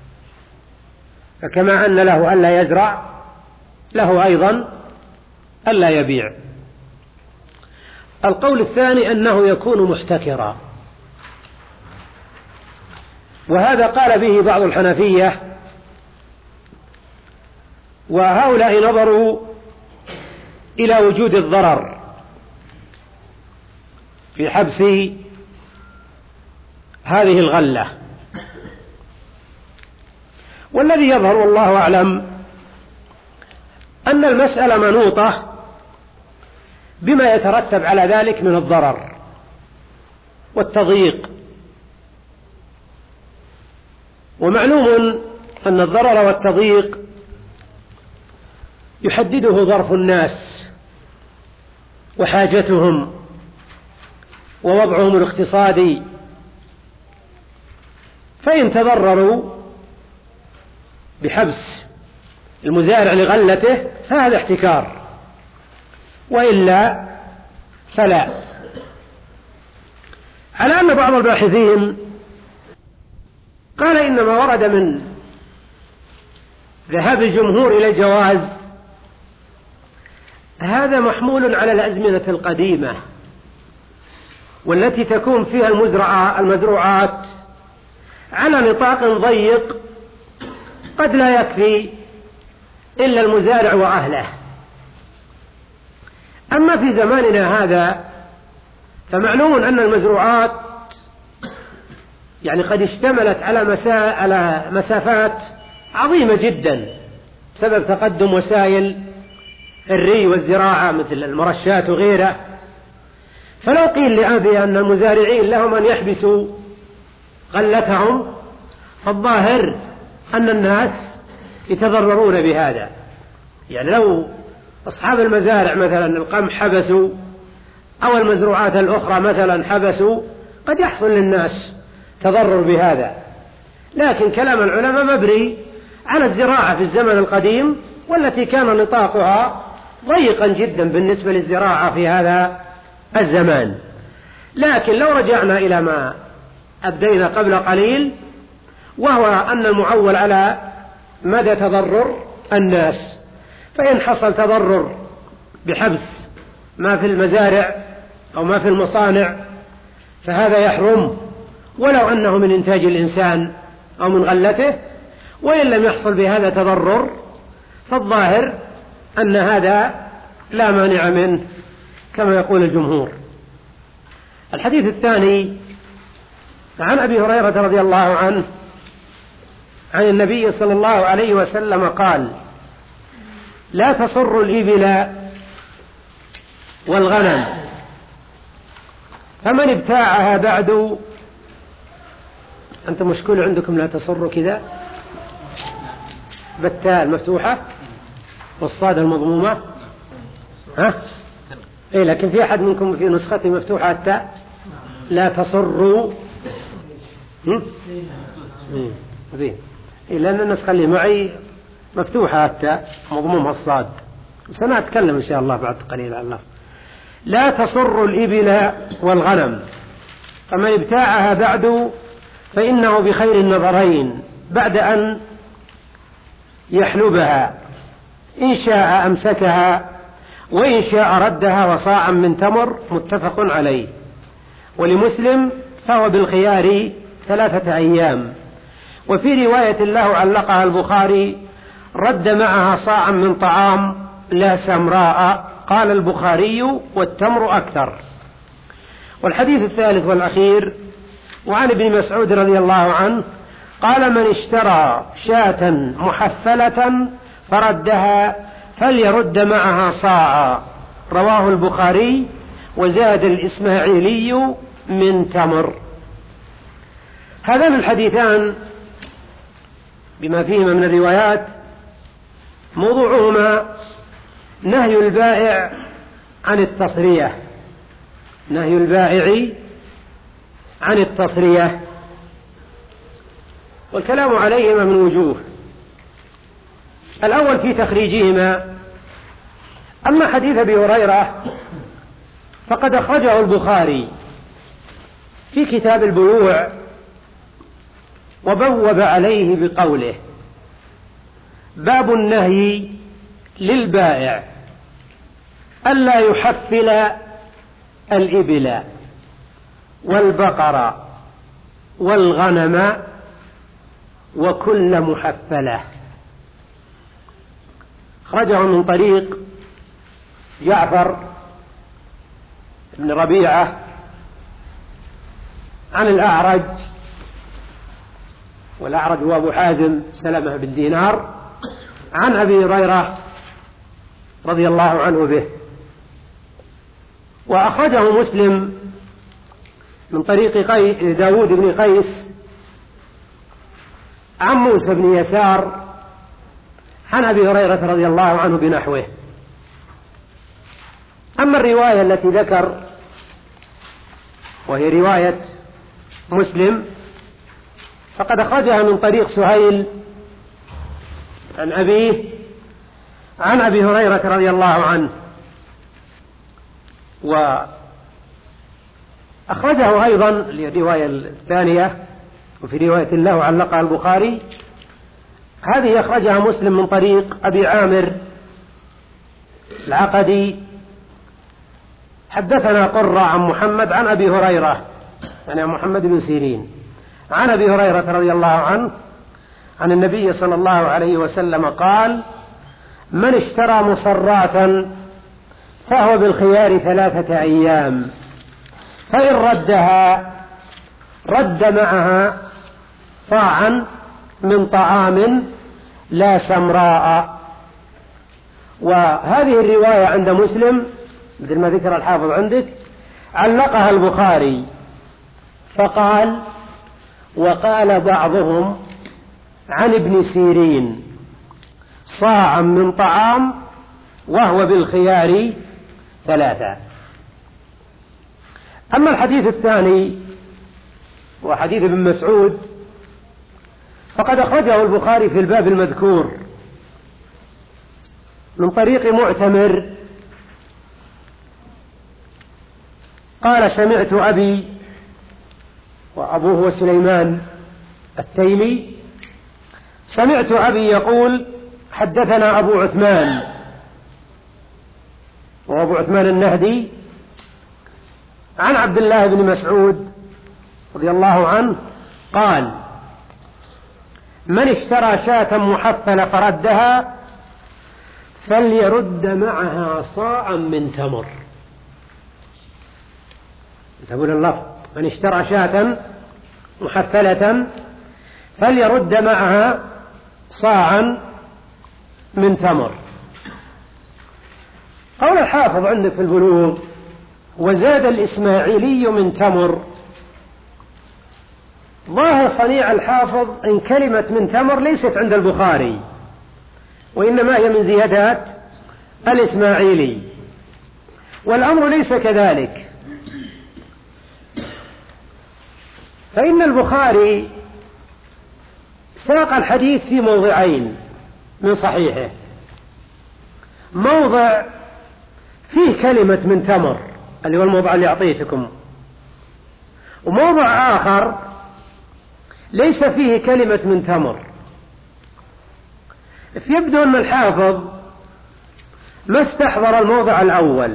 Speaker 2: فكما أن له ألا يزرع له أيضا ألا يبيع. القول الثاني أنه يكون محتكرا، وهذا قال به بعض الحنفية، وهؤلاء نظروا إلى وجود الضرر في حبس هذه الغلة. والذي يظهر والله أعلم أن المسألة منوطة بما يترتب على ذلك من الضرر والتضييق، ومعلوم أن الضرر والتضييق يحدده ظرف الناس وحاجتهم ووضعهم الاقتصادي، فإن تضرروا
Speaker 1: بحبس المزارع لغلته فهذا احتكار، وإلا فلا. على أن بعض الباحثين قال إنما ورد من ذهاب الجمهور إلى الجواز هذا محمول على الأزمنة القديمة والتي تكون فيها المزرعة المزروعات على نطاق ضيق قد لا يكفي إلا المزارع وأهله. أما في زماننا هذا فمعلوم أن المزروعات يعني قد اشتملت على, مسا... على مسافات عظيمة جدا بسبب تقدم وسائل الري والزراعة مثل المرشات وغيره. فلو قيل لأبي أن المزارعين لهم أن يحبسوا غلتهم فالظاهر أن الناس يتضررون بهذا. يعني لو أصحاب المزارع مثلا القمح حبسوا أو المزروعات الأخرى مثلا حبسوا قد يحصل للناس تضرر بهذا. لكن كلام العلماء مبني على الزراعة في الزمن القديم والتي كان نطاقها ضيقا جدا بالنسبة للزراعة في هذا الزمان. لكن لو رجعنا إلى ما أبدينا قبل قليل وهو أن المعول على مدى تضرر الناس، فإن حصل تضرر بحبس ما في المزارع أو ما في المصانع فهذا يحرم ولو أنه من إنتاج الإنسان أو من غلته، وإن لم يحصل بهذا تضرر فالظاهر أن هذا لا مانع منه كما يقول الجمهور. الحديث الثاني عن أبي هريرة رضي الله عنه عن النبي صلى الله عليه وسلم قال: لا تصر الإبل والغنم، فمن ابتاعها بعد. أنت مشكول عندكم لا تصر كذا بالتاء المفتوحة والصاد المضمومة، ها؟ إيه لكن في أحد منكم في نسختي مفتوحة التاء لا تصروا. زين، إيه لأن النسخة اللي معي مفتوحة التاء مضمومها الصاد، سنتكلم إن شاء الله بعد قليل عن الله. لا تصر الإبل والغنم، فمن ابتاعها بعد فإنه بخير النظرين بعد أن يحلبها، إن شاء أمسكها وإن شاء ردها وصاعا من تمر، متفق عليه. ولمسلم فهو بالخيار ثلاثة أيام. وفي رواية له علقها البخاري: رد معها صاعا من طعام لا سمراء. قال البخاري: والتمر أكثر. والحديث الثالث والأخير وعن ابن مسعود رضي الله عنه قال: من اشترى شاة محفلة فردها فليرد معها صاعا. رواه البخاري. وزاد الإسماعيلي: من تمر. هذان الحديثان بما فيهما من الروايات موضوعهما نهي البائع عن التصرية، نهي البائع عن التصرية، والكلام عليهما من وجوه. الأول في تخريجهما. أما حديث أبي هريرة فقد أخرجه البخاري في كتاب البيوع وبوب عليه بقوله: باب النهي للبائع ألا يحفل الإبل والبقر والغنم وكل محفلة. خرجه من طريق جعفر بن ربيعة عن الأعرج، والأعرج هو أبو حازم سلمة بن دينار، عن أبي هريرة رضي الله عنه به. وأخرجه مسلم من طريق قي... داود بن قيس عن موسى بن يسار عن أبي هريرة رضي الله عنه بنحوه. أما الرواية التي ذكر وهي رواية مسلم فقد أخرجها من طريق سهيل
Speaker 2: عن أبيه عن أبي هريرة رضي الله عنه، وأخرجه أيضا الرواية الثانية وفي رواية له علقها البخاري، هذه أخرجها مسلم من طريق أبي عامر العقدي حدثنا قرة عن محمد عن أبي هريرة، يعني محمد بن سيرين عن أبي هريرة رضي الله عنه عن النبي صلى الله عليه وسلم قال: من اشترى مصراة فهو بالخيار ثلاثة أيام، فإن ردها رد معها صاعا من طعام لا سمراء. وهذه الرواية عند مسلم مثل ما ذكر الحافظ عندك علقها البخاري فقال: وقال بعضهم عن ابن سيرين صاعا من طعام وهو بالخيار ثلاثة. أما الحديث الثاني وحديث ابن مسعود فقد أخرجه البخاري في الباب المذكور من طريق معتمر قال: سمعت أبي، وأبوه هو سليمان التيمي، سمعت أبي يقول: حدثنا أبو عثمان، وأبو عثمان النهدي، عن عبد الله بن مسعود رضي الله عنه قال: من اشترى شاة محفلة فردها فليرد معها صاعا من تمر. تقول اللفظ: من اشترى شاة محفلة فليرد معها صاعا من تمر. قول الحافظ عندك في البلوغ: وزاد الإسماعيلي من تمر، ظاهر صنيع الحافظ إن كلمة من تمر ليست عند البخاري، وإنما هي من زيادات الإسماعيلي، والأمر ليس كذلك، فإن البخاري ساق الحديث في موضعين من صحيحه: موضع فيه كلمة من تمر اللي هو الموضع اللي أعطيتكم، وموضع آخر ليس فيه كلمة من تمر. فيبدو أن الحافظ ما استحضر الموضع الأول،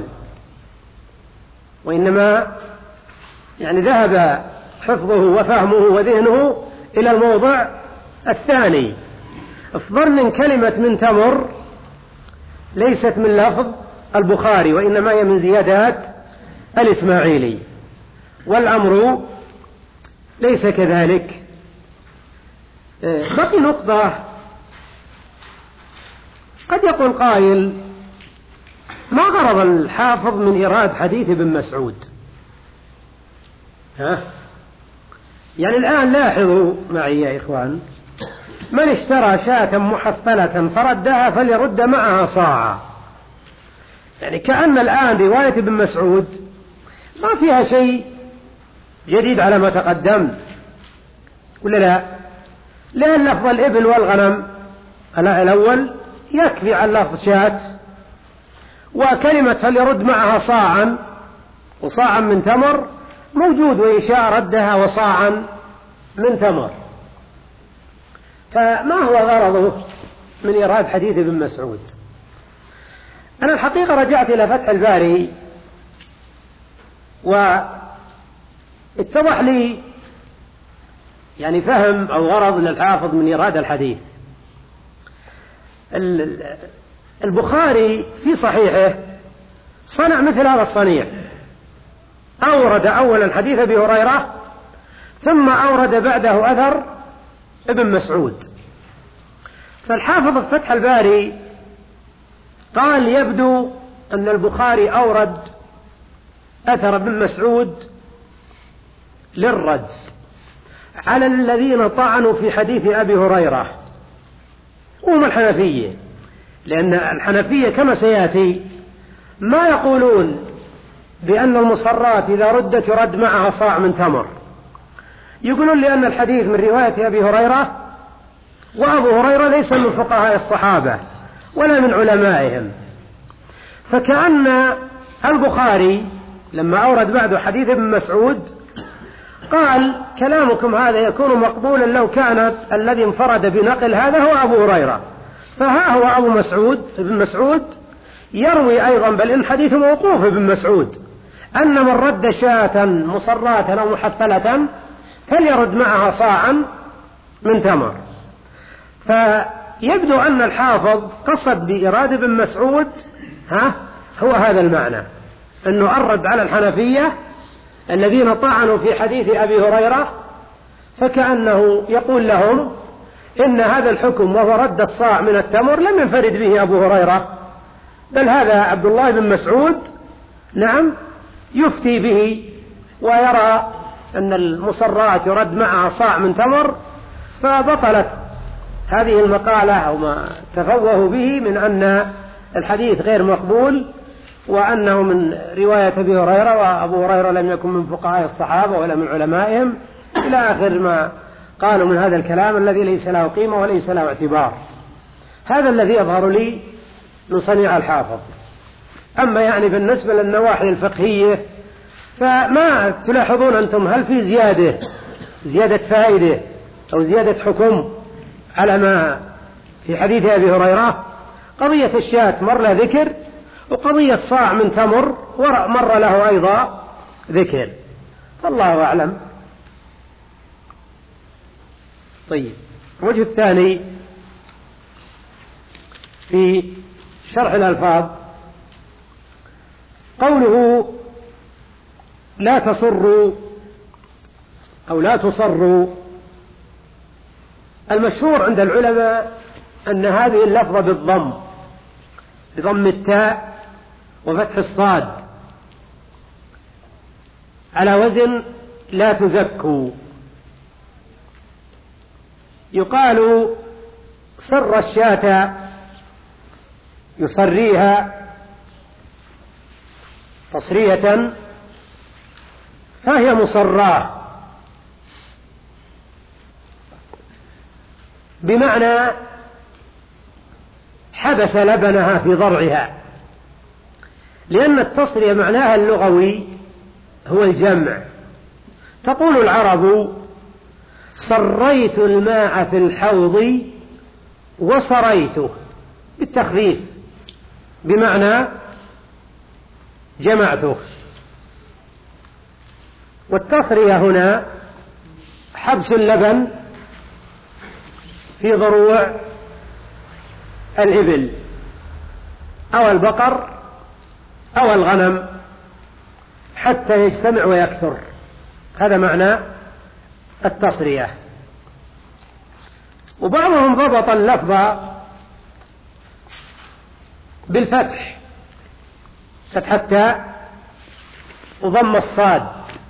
Speaker 2: وإنما يعني ذهب حفظه وفهمه وذهنه إلى الموضع الثاني. افضل كلمة من تمر ليست من لفظ البخاري، وإنما هي من زيادات الإسماعيلي، والأمر ليس كذلك. بقي نقطة: قد يقول قائل: ما غرض الحافظ من إيراد حديث ابن مسعود؟ ها؟ يعني الآن لاحظوا معي يا إخوان: من اشترى شاة محفلة فردها فليرد معها صاعا، يعني كأن الآن رواية ابن مسعود ما فيها شيء جديد على ما تقدم، ولا لا؟ لأن لفظ الإبل والغنم الأول يكفي عن لفظ شاة، وكلمة فليرد معها صاعا وصاعا من تمر موجود، وإشاء ردها وصاعا من تمر. فما هو غرضه من إيراد حديث ابن مسعود؟ أنا الحقيقة رجعت إلى فتح الباري واتضح لي يعني فهم أو غرض للحافظ من إيراد الحديث. البخاري في صحيحه صنع مثل هذا الصنيع، أورد أولا حديث أبي هريرة ثم أورد بعده أثر ابن مسعود. فالحافظ في فتح الباري قال: يبدو أن البخاري أورد أثر ابن مسعود للرد على الذين طعنوا في حديث أبي هريرة، وهم الحنفية، لأن الحنفية كما سيأتي ما يقولون بأن المصرات إذا ردت يرد معها صاع من تمر، يقولون لأن الحديث من رواية أبي هريرة
Speaker 1: وأبو هريرة ليس من فقهاء الصحابة ولا من علمائهم. فكأن البخاري لما أورد بعد حديث ابن مسعود قال كلامكم هذا يكون مقبولا لو كان الذي انفرد بنقل هذا هو أبو هريرة، فها هو أبو مسعود ابن مسعود يروي أيضا، بل إن حديث موقوف ابن مسعود، أن من رد شاة مصراة أو محفلة فليرد معها صاعا من تمر. فيبدو أن الحافظ قصد بإرادة ابن مسعود ها هو هذا المعنى، أنه أرد على الحنفية الذين طعنوا في حديث أبي هريرة، فكأنه يقول لهم إن هذا الحكم وهو رد الصاع من التمر لم ينفرد به أبو هريرة، بل هذا عبد الله بن مسعود نعم يفتي به ويرى أن المصرات يرد معها صاع من تمر، فبطلت هذه المقالة أو ما تفوه به من أن الحديث غير مقبول وأنه من رواية أبي هريرة، وأبو هريرة لم يكن من فقهاء الصحابة ولا من علمائهم، إلى آخر ما قالوا من هذا الكلام الذي ليس له قيمة وليس له اعتبار. هذا الذي يظهر لي من صنيع الحافظ. أما يعني بالنسبة للنواحي الفقهية فما تلاحظون أنتم هل في زيادة زيادة فائدة أو زيادة حكم على ما في حديث أبي هريرة؟ قضية الشاة مر له ذكر، وقضية صاع من تمر مر له أيضا ذكر، فالله أعلم. طيب، الوجه الثاني في شرح الألفاظ قوله لا تصروا أو لا تصروا. المشهور عند العلماء أن هذه اللفظة بالضم، بضم التاء وفتح الصاد، على وزن لا تزكوا. يقال صر الشاة يصريها تصرية فهي مصراه، بمعنى حبس لبنها في ضرعها، لأن التصرية معناها اللغوي هو الجمع. تقول العرب صريت الماء في الحوض وصريته بالتخفيف، بمعنى جمعته. والتصرية هنا حبس اللبن في ضروع الإبل أو البقر أو الغنم حتى يجتمع ويكثر، هذا معنى التصرية. وبعضهم ضبط اللفظ بالفتح، فتح التاء وضم الصاد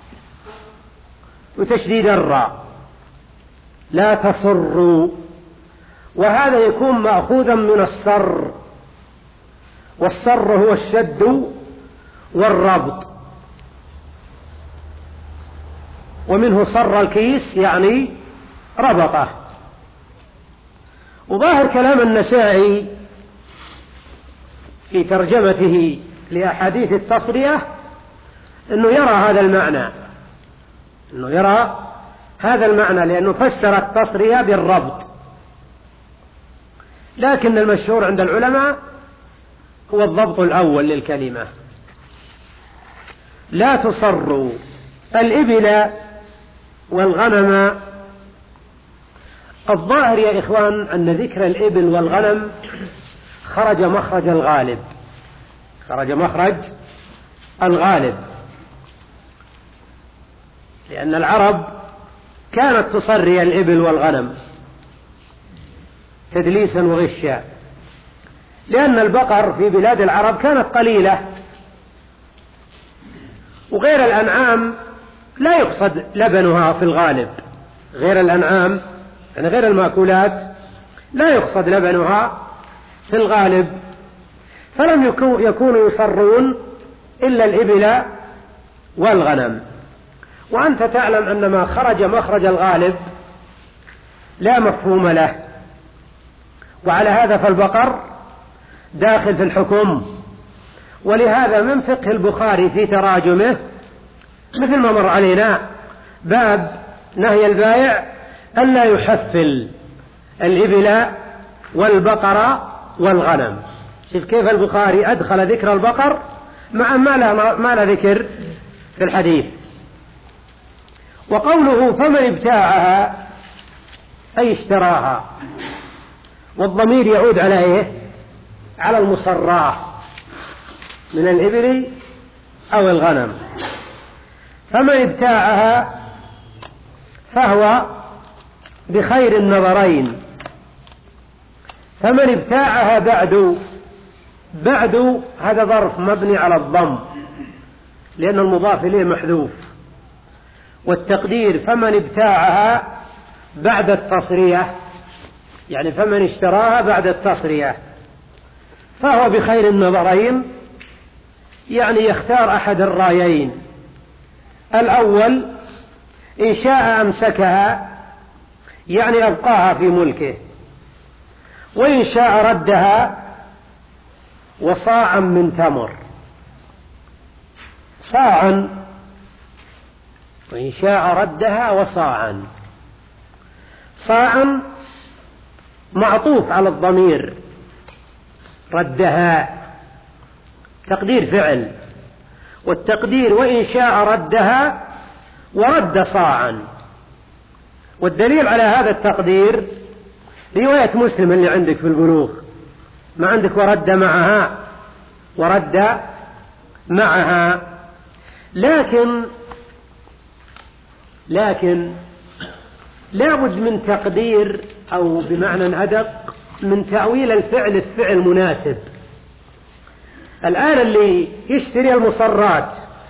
Speaker 1: وتشديد الراء، لا تصروا، وهذا يكون مأخوذا من الصر، والصر هو الشد والربط، ومنه صر الكيس يعني ربطه. وظاهر كلام النسائي في ترجمته لأحاديث التصرية أنه يرى هذا المعنى، أنه يرى هذا المعنى لأنه فسر التصرية بالربط، لكن المشهور عند العلماء هو الضبط الأول للكلمة. لا تصروا الإبل والغنم. الظاهر يا إخوان أن ذكر الإبل والغنم خرج مخرج الغالب، خرج مخرج الغالب، لأن العرب كانت تصري الإبل والغنم تدليسا وغشا، لأن البقر في بلاد العرب كانت قليلة، وغير الأنعام لا يقصد لبنها في الغالب، غير الأنعام يعني غير المأكولات لا يقصد لبنها في الغالب، فلم يكونوا يصرون إلا الإبل والغنم. وأنت تعلم أن ما خرج مخرج الغالب لا مفهوم له،
Speaker 2: وعلى هذا فالبقر داخل في الحكم. ولهذا من فقه البخاري في تراجمه مثل ما مر علينا باب نهي البائع ألا يحفل الإبل والبقر والغنم. شوف كيف البخاري أدخل ذكر البقر مع ما لا, ما لا ذكر في الحديث. وقوله فمن ابتاعها أي اشتراها، والضمير يعود على إيه؟ على المصراه من الإبل أو الغنم. فمن ابتاعها فهو بخير النظرين. فمن ابتاعها بعد، بعد هذا ظرف مبني على الضم لأن المضاف إليه محذوف، والتقدير فمن ابتاعها بعد التصرية، يعني فمن اشتراها بعد التصرية فهو بخير النظرين، يعني يختار أحد الرايين. الأول إن شاء أمسكها يعني أبقاها في ملكه، وإن شاء ردها وصاعا من تمر، صاعا، وإن شاء ردها وصاعا. صاعا معطوف على الضمير ردها تقدير فعل، والتقدير وإن شاء ردها ورد صاعا. والدليل على هذا التقدير رواية مسلم اللي عندك في البلوغ، ما عندك ورد معها، ورد معها. لكن لكن لابد من تقدير، أو بمعنى أدق من تأويل الفعل الفعل مناسب. الآن اللي يشتري المصرات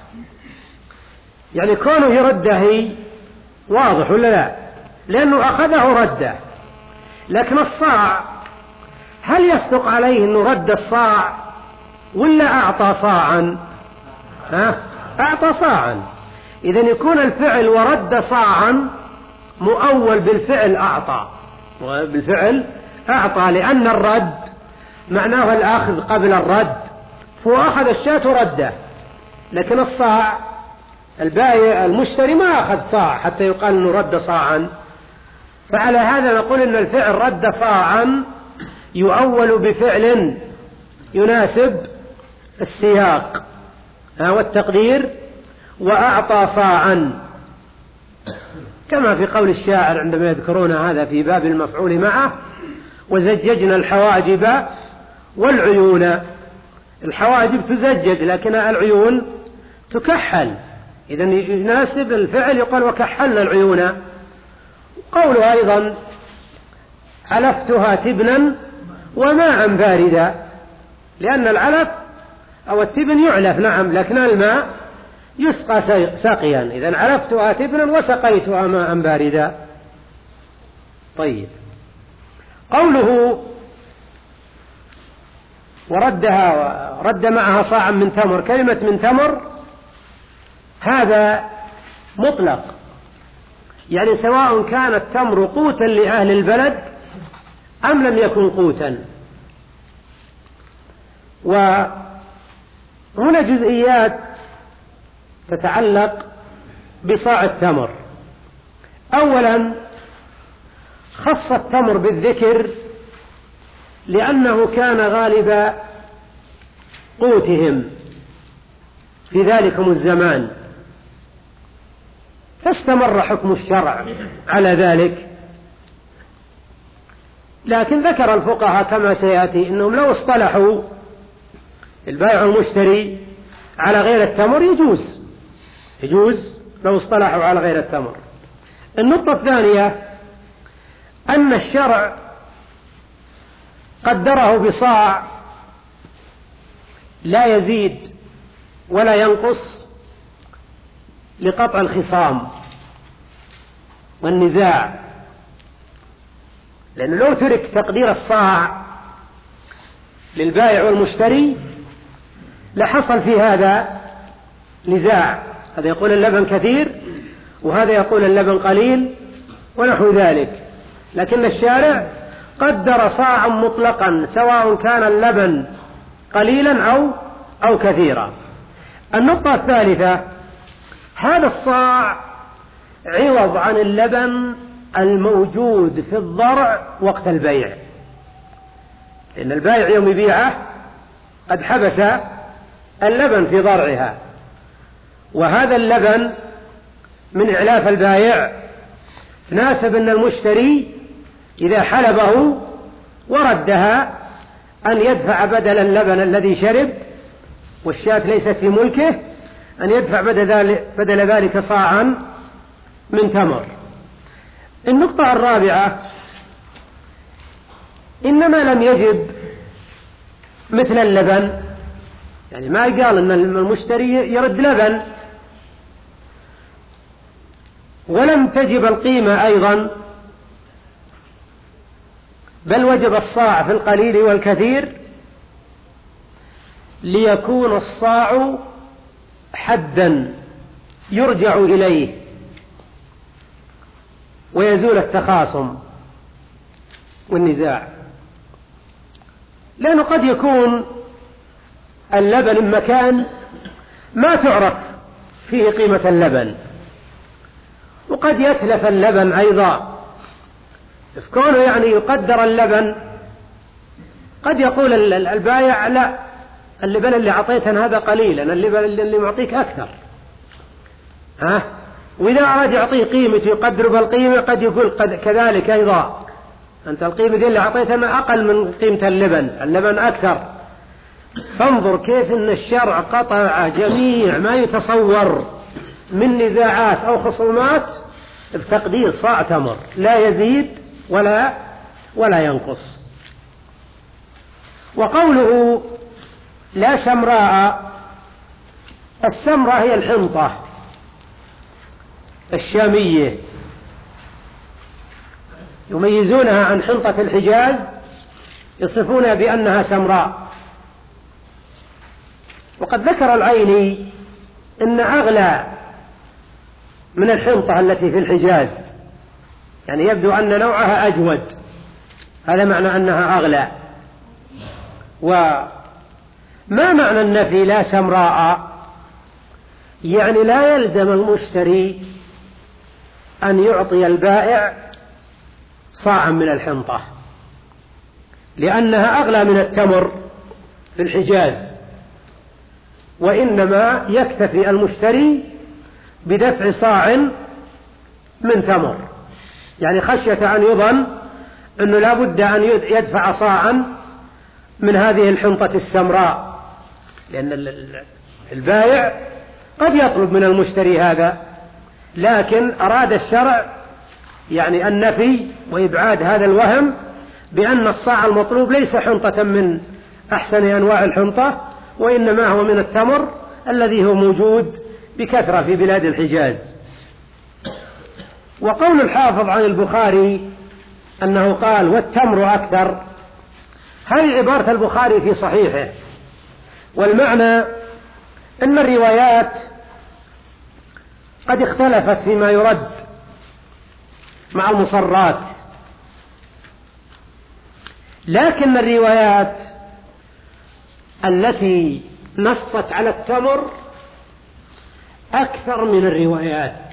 Speaker 2: يعني كونه يرده هي واضح ولا لا؟ لأنه أخذه رده. لكن الصاع هل يصدق عليه أنه رد الصاع ولا أعطى صاعا؟ ها؟ أعطى صاعا. إذن يكون الفعل ورد صاعا مؤول بالفعل أعطى، بالفعل أعطى، لأن الرد معناه الأخذ قبل الرد، فهو أخذ الشاة رده. لكن الصاع البائع المشتري ما أخذ صاع حتى يقال أنه رد صاعا. فعلى هذا نقول أن الفعل رد صاعا يؤول بفعل يناسب السياق والتقدير، وأعطى صاعا، كما في قول الشاعر عندما يذكرون هذا في باب المفعول معه: وزججنا الحواجب والعيون. الحواجب تزجج لكن العيون تكحل، إذن يناسب الفعل يقال وكحلنا العيون. قوله أيضا: علفتها تبنا وماء باردا، لأن العلف أو التبن يعلف نعم، لكن الماء يسقى سقيا. إذن علفتها تبنا وسقيتها ماء باردا. طيب، قوله وردها رد معها صاعا من تمر، كلمة من تمر هذا مطلق، يعني سواء كان التمر قوتا لأهل البلد أم لم يكن قوتا. وهنا جزئيات تتعلق بصاع التمر. أولا خص التمر بالذكر لأنه كان غالب قوتهم في ذلكم الزمان، فاستمر حكم الشرع على ذلك. لكن ذكر الفقهاء كما سيأتي أنهم لو اصطلحوا البائع والمشتري على غير التمر يجوز يجوز لو اصطلحوا على غير التمر. النقطة الثانية أن الشرع قدره بصاع لا يزيد ولا ينقص لقطع الخصام والنزاع، لأنه لو ترك تقدير الصاع للبائع والمشتري لحصل في هذا نزاع، هذا يقول اللبن كثير وهذا يقول اللبن قليل ونحو ذلك. لكن الشارع قدر صاعا مطلقا سواء كان اللبن قليلا أو أو كثيرا. النقطة الثالثة: هذا الصاع عوض عن اللبن الموجود في الضرع وقت البيع، لأن البائع يوم يبيعه قد حبس اللبن في ضرعها، وهذا اللبن من إعلاف البائع ناسب أن المشتري إذا حلبه وردها أن يدفع بدل اللبن الذي شرب والشاة ليست في ملكه، أن يدفع بدل ذلك صاعا من تمر. النقطة الرابعة: إنما لم يجب مثل اللبن، يعني ما قال أن المشتري يرد لبن، ولم تجب القيمة أيضا، بل وجب الصاع في القليل والكثير، ليكون الصاع حدا يرجع إليه ويزول التخاصم والنزاع. لأنه قد يكون اللبن مكان ما تعرف فيه قيمة اللبن، وقد يتلف اللبن أيضا، في كونه يعني يقدر اللبن قد يقول البائع: لا، اللبن اللي أعطيتنا هذا قليل، أنا اللبن اللي معطيك أكثر. ها؟ وإذا أراد يعطيه قيمة يقدر بالقيمة قد يقول قد كذلك أيضا، أنت القيمة دي اللي أعطيتنا أقل من قيمة اللبن، اللبن أكثر. فانظر كيف أن الشرع قطع جميع ما يتصور من نزاعات أو خصومات بتقدير صاع تمر، لا يزيد ولا ولا ينقص. وقوله لا سمراء، السمرة هي الحنطة الشامية، يميزونها عن حنطة الحجاز، يصفونها بأنها سمراء. وقد ذكر العيني أن أغلى من الحنطة التي في الحجاز، يعني يبدو أن نوعها أجود، هذا معنى أنها أغلى. وما معنى النفي لا سمراء؟ يعني لا يلزم المشتري أن يعطي البائع صاعا من الحنطة، لأنها أغلى من التمر في الحجاز، وإنما يكتفي المشتري بدفع صاع من تمر، يعني خشية أن يظن أنه لا بد أن يدفع صاعا من هذه الحنطة السمراء، لأن البائع قد يطلب من المشتري هذا، لكن أراد الشرع يعني النفي وإبعاد هذا الوهم بأن الصاع المطلوب ليس حنطة من أحسن أنواع الحنطة، وإنما هو من التمر الذي هو موجود بكثرة في بلاد الحجاز. وقول الحافظ عن البخاري أنه قال والتمر أكثر، هذه عبارة البخاري في صحيحه، والمعنى أن الروايات قد اختلفت فيما يرد مع المصرات، لكن الروايات التي نصت على التمر أكثر من الروايات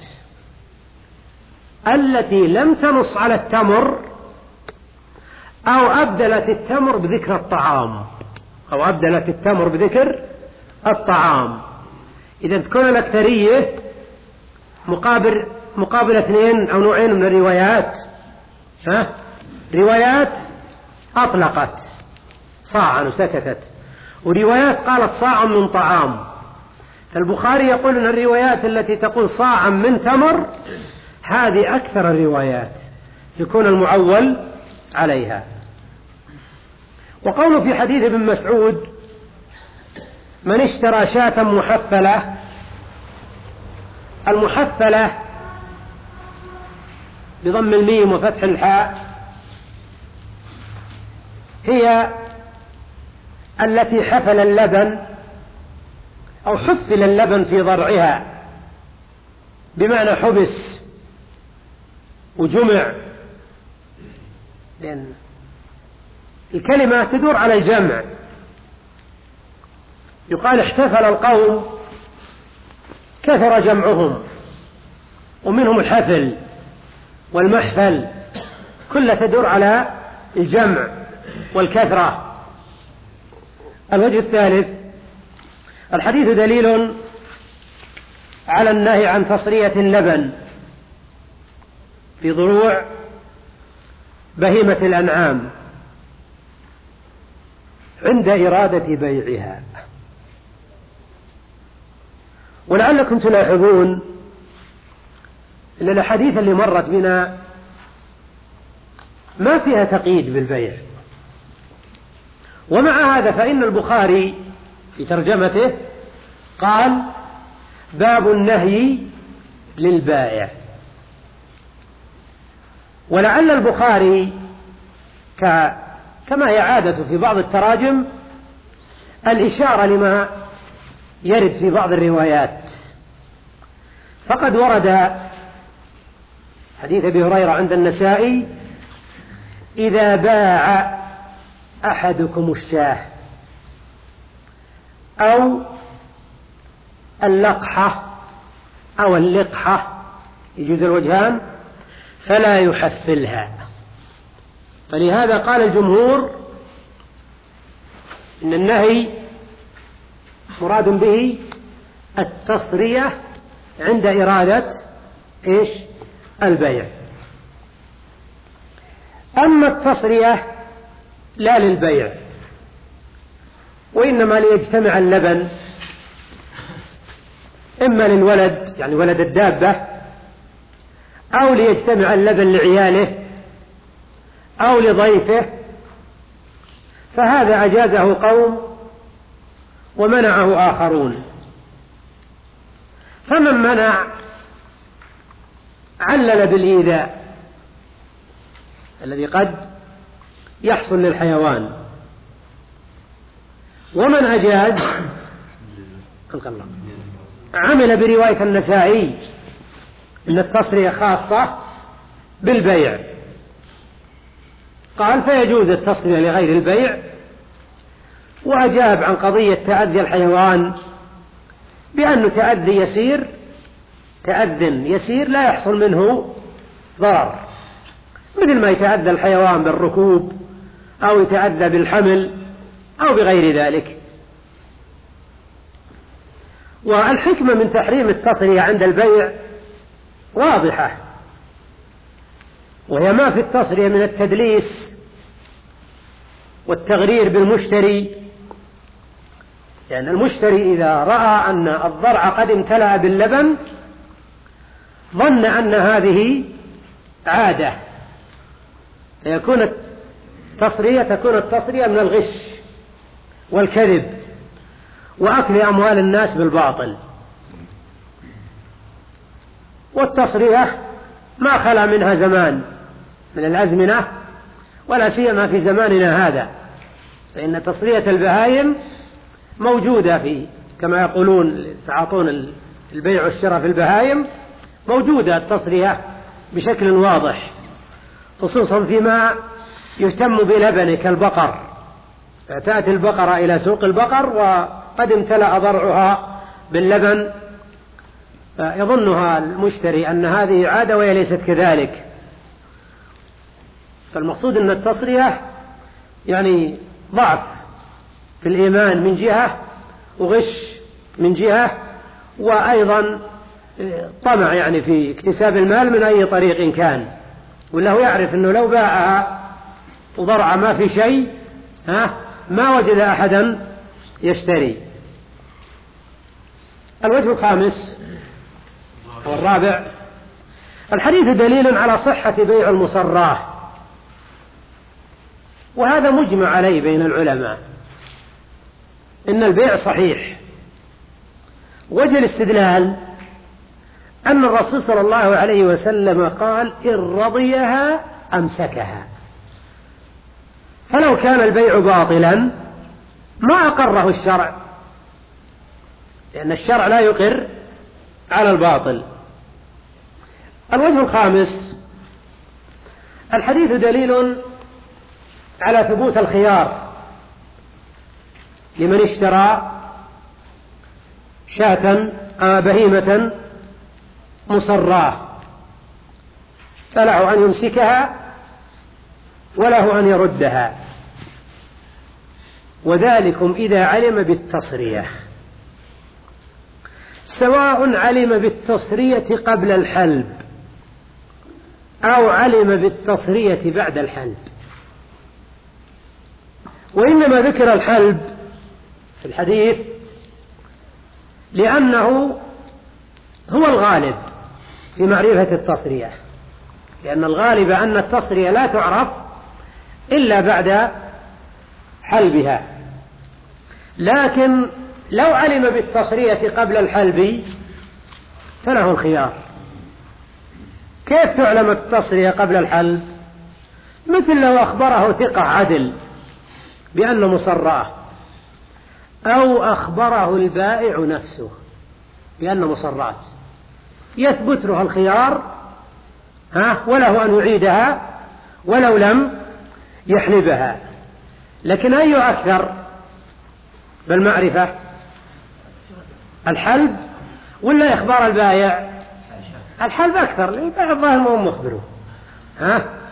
Speaker 2: التي لم تنص على التمر، أو أبدلت التمر بذكر الطعام، أو أبدلت التمر بذكر الطعام. إذا تكون الأكثرية مقابل مقابل اثنين أو نوعين من الروايات، ها؟ روايات أطلقت صاعا وسكتت، وروايات قالت صاع من طعام. البخاري يقول أن الروايات التي تقول صاعا من تمر هذه أكثر الروايات، يكون المعول عليها. وقوله في حديث ابن مسعود من اشترى شاة محفلة، المحفلة بضم الميم وفتح الحاء هي التي حفل اللبن أو حفل اللبن في ضرعها، بمعنى حبس وجمع، لأن الكلمة تدور على الجمع. يقال احتفل القوم كثر جمعهم، ومنهم الحفل والمحفل، كلها تدور على الجمع والكثرة. الوجه الثالث: الحديث دليل على النهي عن تصرية اللبن في ضروع بهيمة الأنعام عند إرادة بيعها. ولعلكم تلاحظون أن الأحاديث اللي مرت بنا ما فيها تقييد بالبيع، ومع هذا فإن البخاري في ترجمته قال: باب النهي للبائع. ولعل البخاري كما هي عادة في بعض التراجم الإشارة لما يرد في بعض الروايات. فقد ورد حديث أبي هريرة عند النسائي: إذا باع أحدكم الشاه أو اللقحة أو اللقحة، يجوز الوجهان، فلا يحفلها. فلهذا قال الجمهور إن النهي مراد به التصرية عند إرادة إيش؟ البيع. أما التصرية لا للبيع، وإنما ليجتمع اللبن، إما للولد يعني ولد الدابة، أو ليجتمع اللبن لعياله أو لضيفه، فهذا أجازه قوم ومنعه آخرون. فمن منع علل بالإيذاء الذي قد يحصل للحيوان، ومن أجاز عمل برواية النسائي إن التصرية خاصة بالبيع، قال: فيجوز التصرية لغير البيع. وأجاب عن قضية تأذي الحيوان بأنه تأذي يسير، تأذن يسير لا يحصل منه ضرر، مثل ما يتأذى الحيوان بالركوب أو يتأذى بالحمل أو بغير ذلك. والحكمة من تحريم التصرية عند البيع واضحة، وهي ما في التصرية من التدليس والتغرير بالمشتري. يعني المشتري إذا رأى أن الضرع قد امتلأ باللبن ظن أن هذه عادة، فيكون التصرية تكون التصرية من الغش والكذب وأكل أموال الناس بالباطل. والتصرية ما خلا منها زمان من الأزمنة، ولا سيما في زماننا هذا، فإن تصرية البهائم موجودة في كما يقولون يتعاطون البيع والشراء في البهائم، موجودة التصرية بشكل واضح، خصوصا فيما يهتم بلبن كالبقر. تأتي البقرة إلى سوق البقر وقد امتلأ ضرعها باللبن، يظنها المشتري أن هذه عادة وهي ليست كذلك. فالمقصود أن التصرية يعني ضعف في الإيمان من جهة، وغش من جهة، وأيضا طمع يعني في اكتساب المال من أي طريق كان، وله يعرف أنه لو باعها وضرع ما في شيء ها ما وجد أحدا يشتري. الوجه الخامس والرابع: الحديث دليل على صحة بيع المصراه، وهذا مجمع عليه بين العلماء إن البيع صحيح. وجه الاستدلال أن الرسول صلى الله عليه وسلم قال: إن رضيها أمسكها. فلو كان البيع باطلا ما أقره الشرع، لأن الشرع لا يقر على الباطل. الوجه الخامس: الحديث دليل
Speaker 1: على ثبوت الخيار لمن اشترى شاة أو بهيمة مصراه، فله أن يمسكها وله أن يردها، وذلكم إذا علم بالتصرية، سواء علم بالتصرية قبل الحلب أو علم بالتصرية بعد الحلب. وإنما ذكر الحلب في الحديث لأنه هو الغالب في معرفة التصرية، لأن الغالب أن التصرية لا تعرف إلا بعد حلبها. لكن لو علم بالتصرية قبل الحلب فله الخيار. كيف تعلم التصرية قبل الحلب؟ مثل لو أخبره ثقة عدل بأن مصراه، أو أخبره البائع نفسه بأن مصرات، يثبت له الخيار ها وله أن يعيدها ولو لم يحلبها. لكن أي أكثر بالمعرفة، الحلب ولا إخبار البائع؟ الحلب أكثر، لأن الظاهر ما هو مخبره ها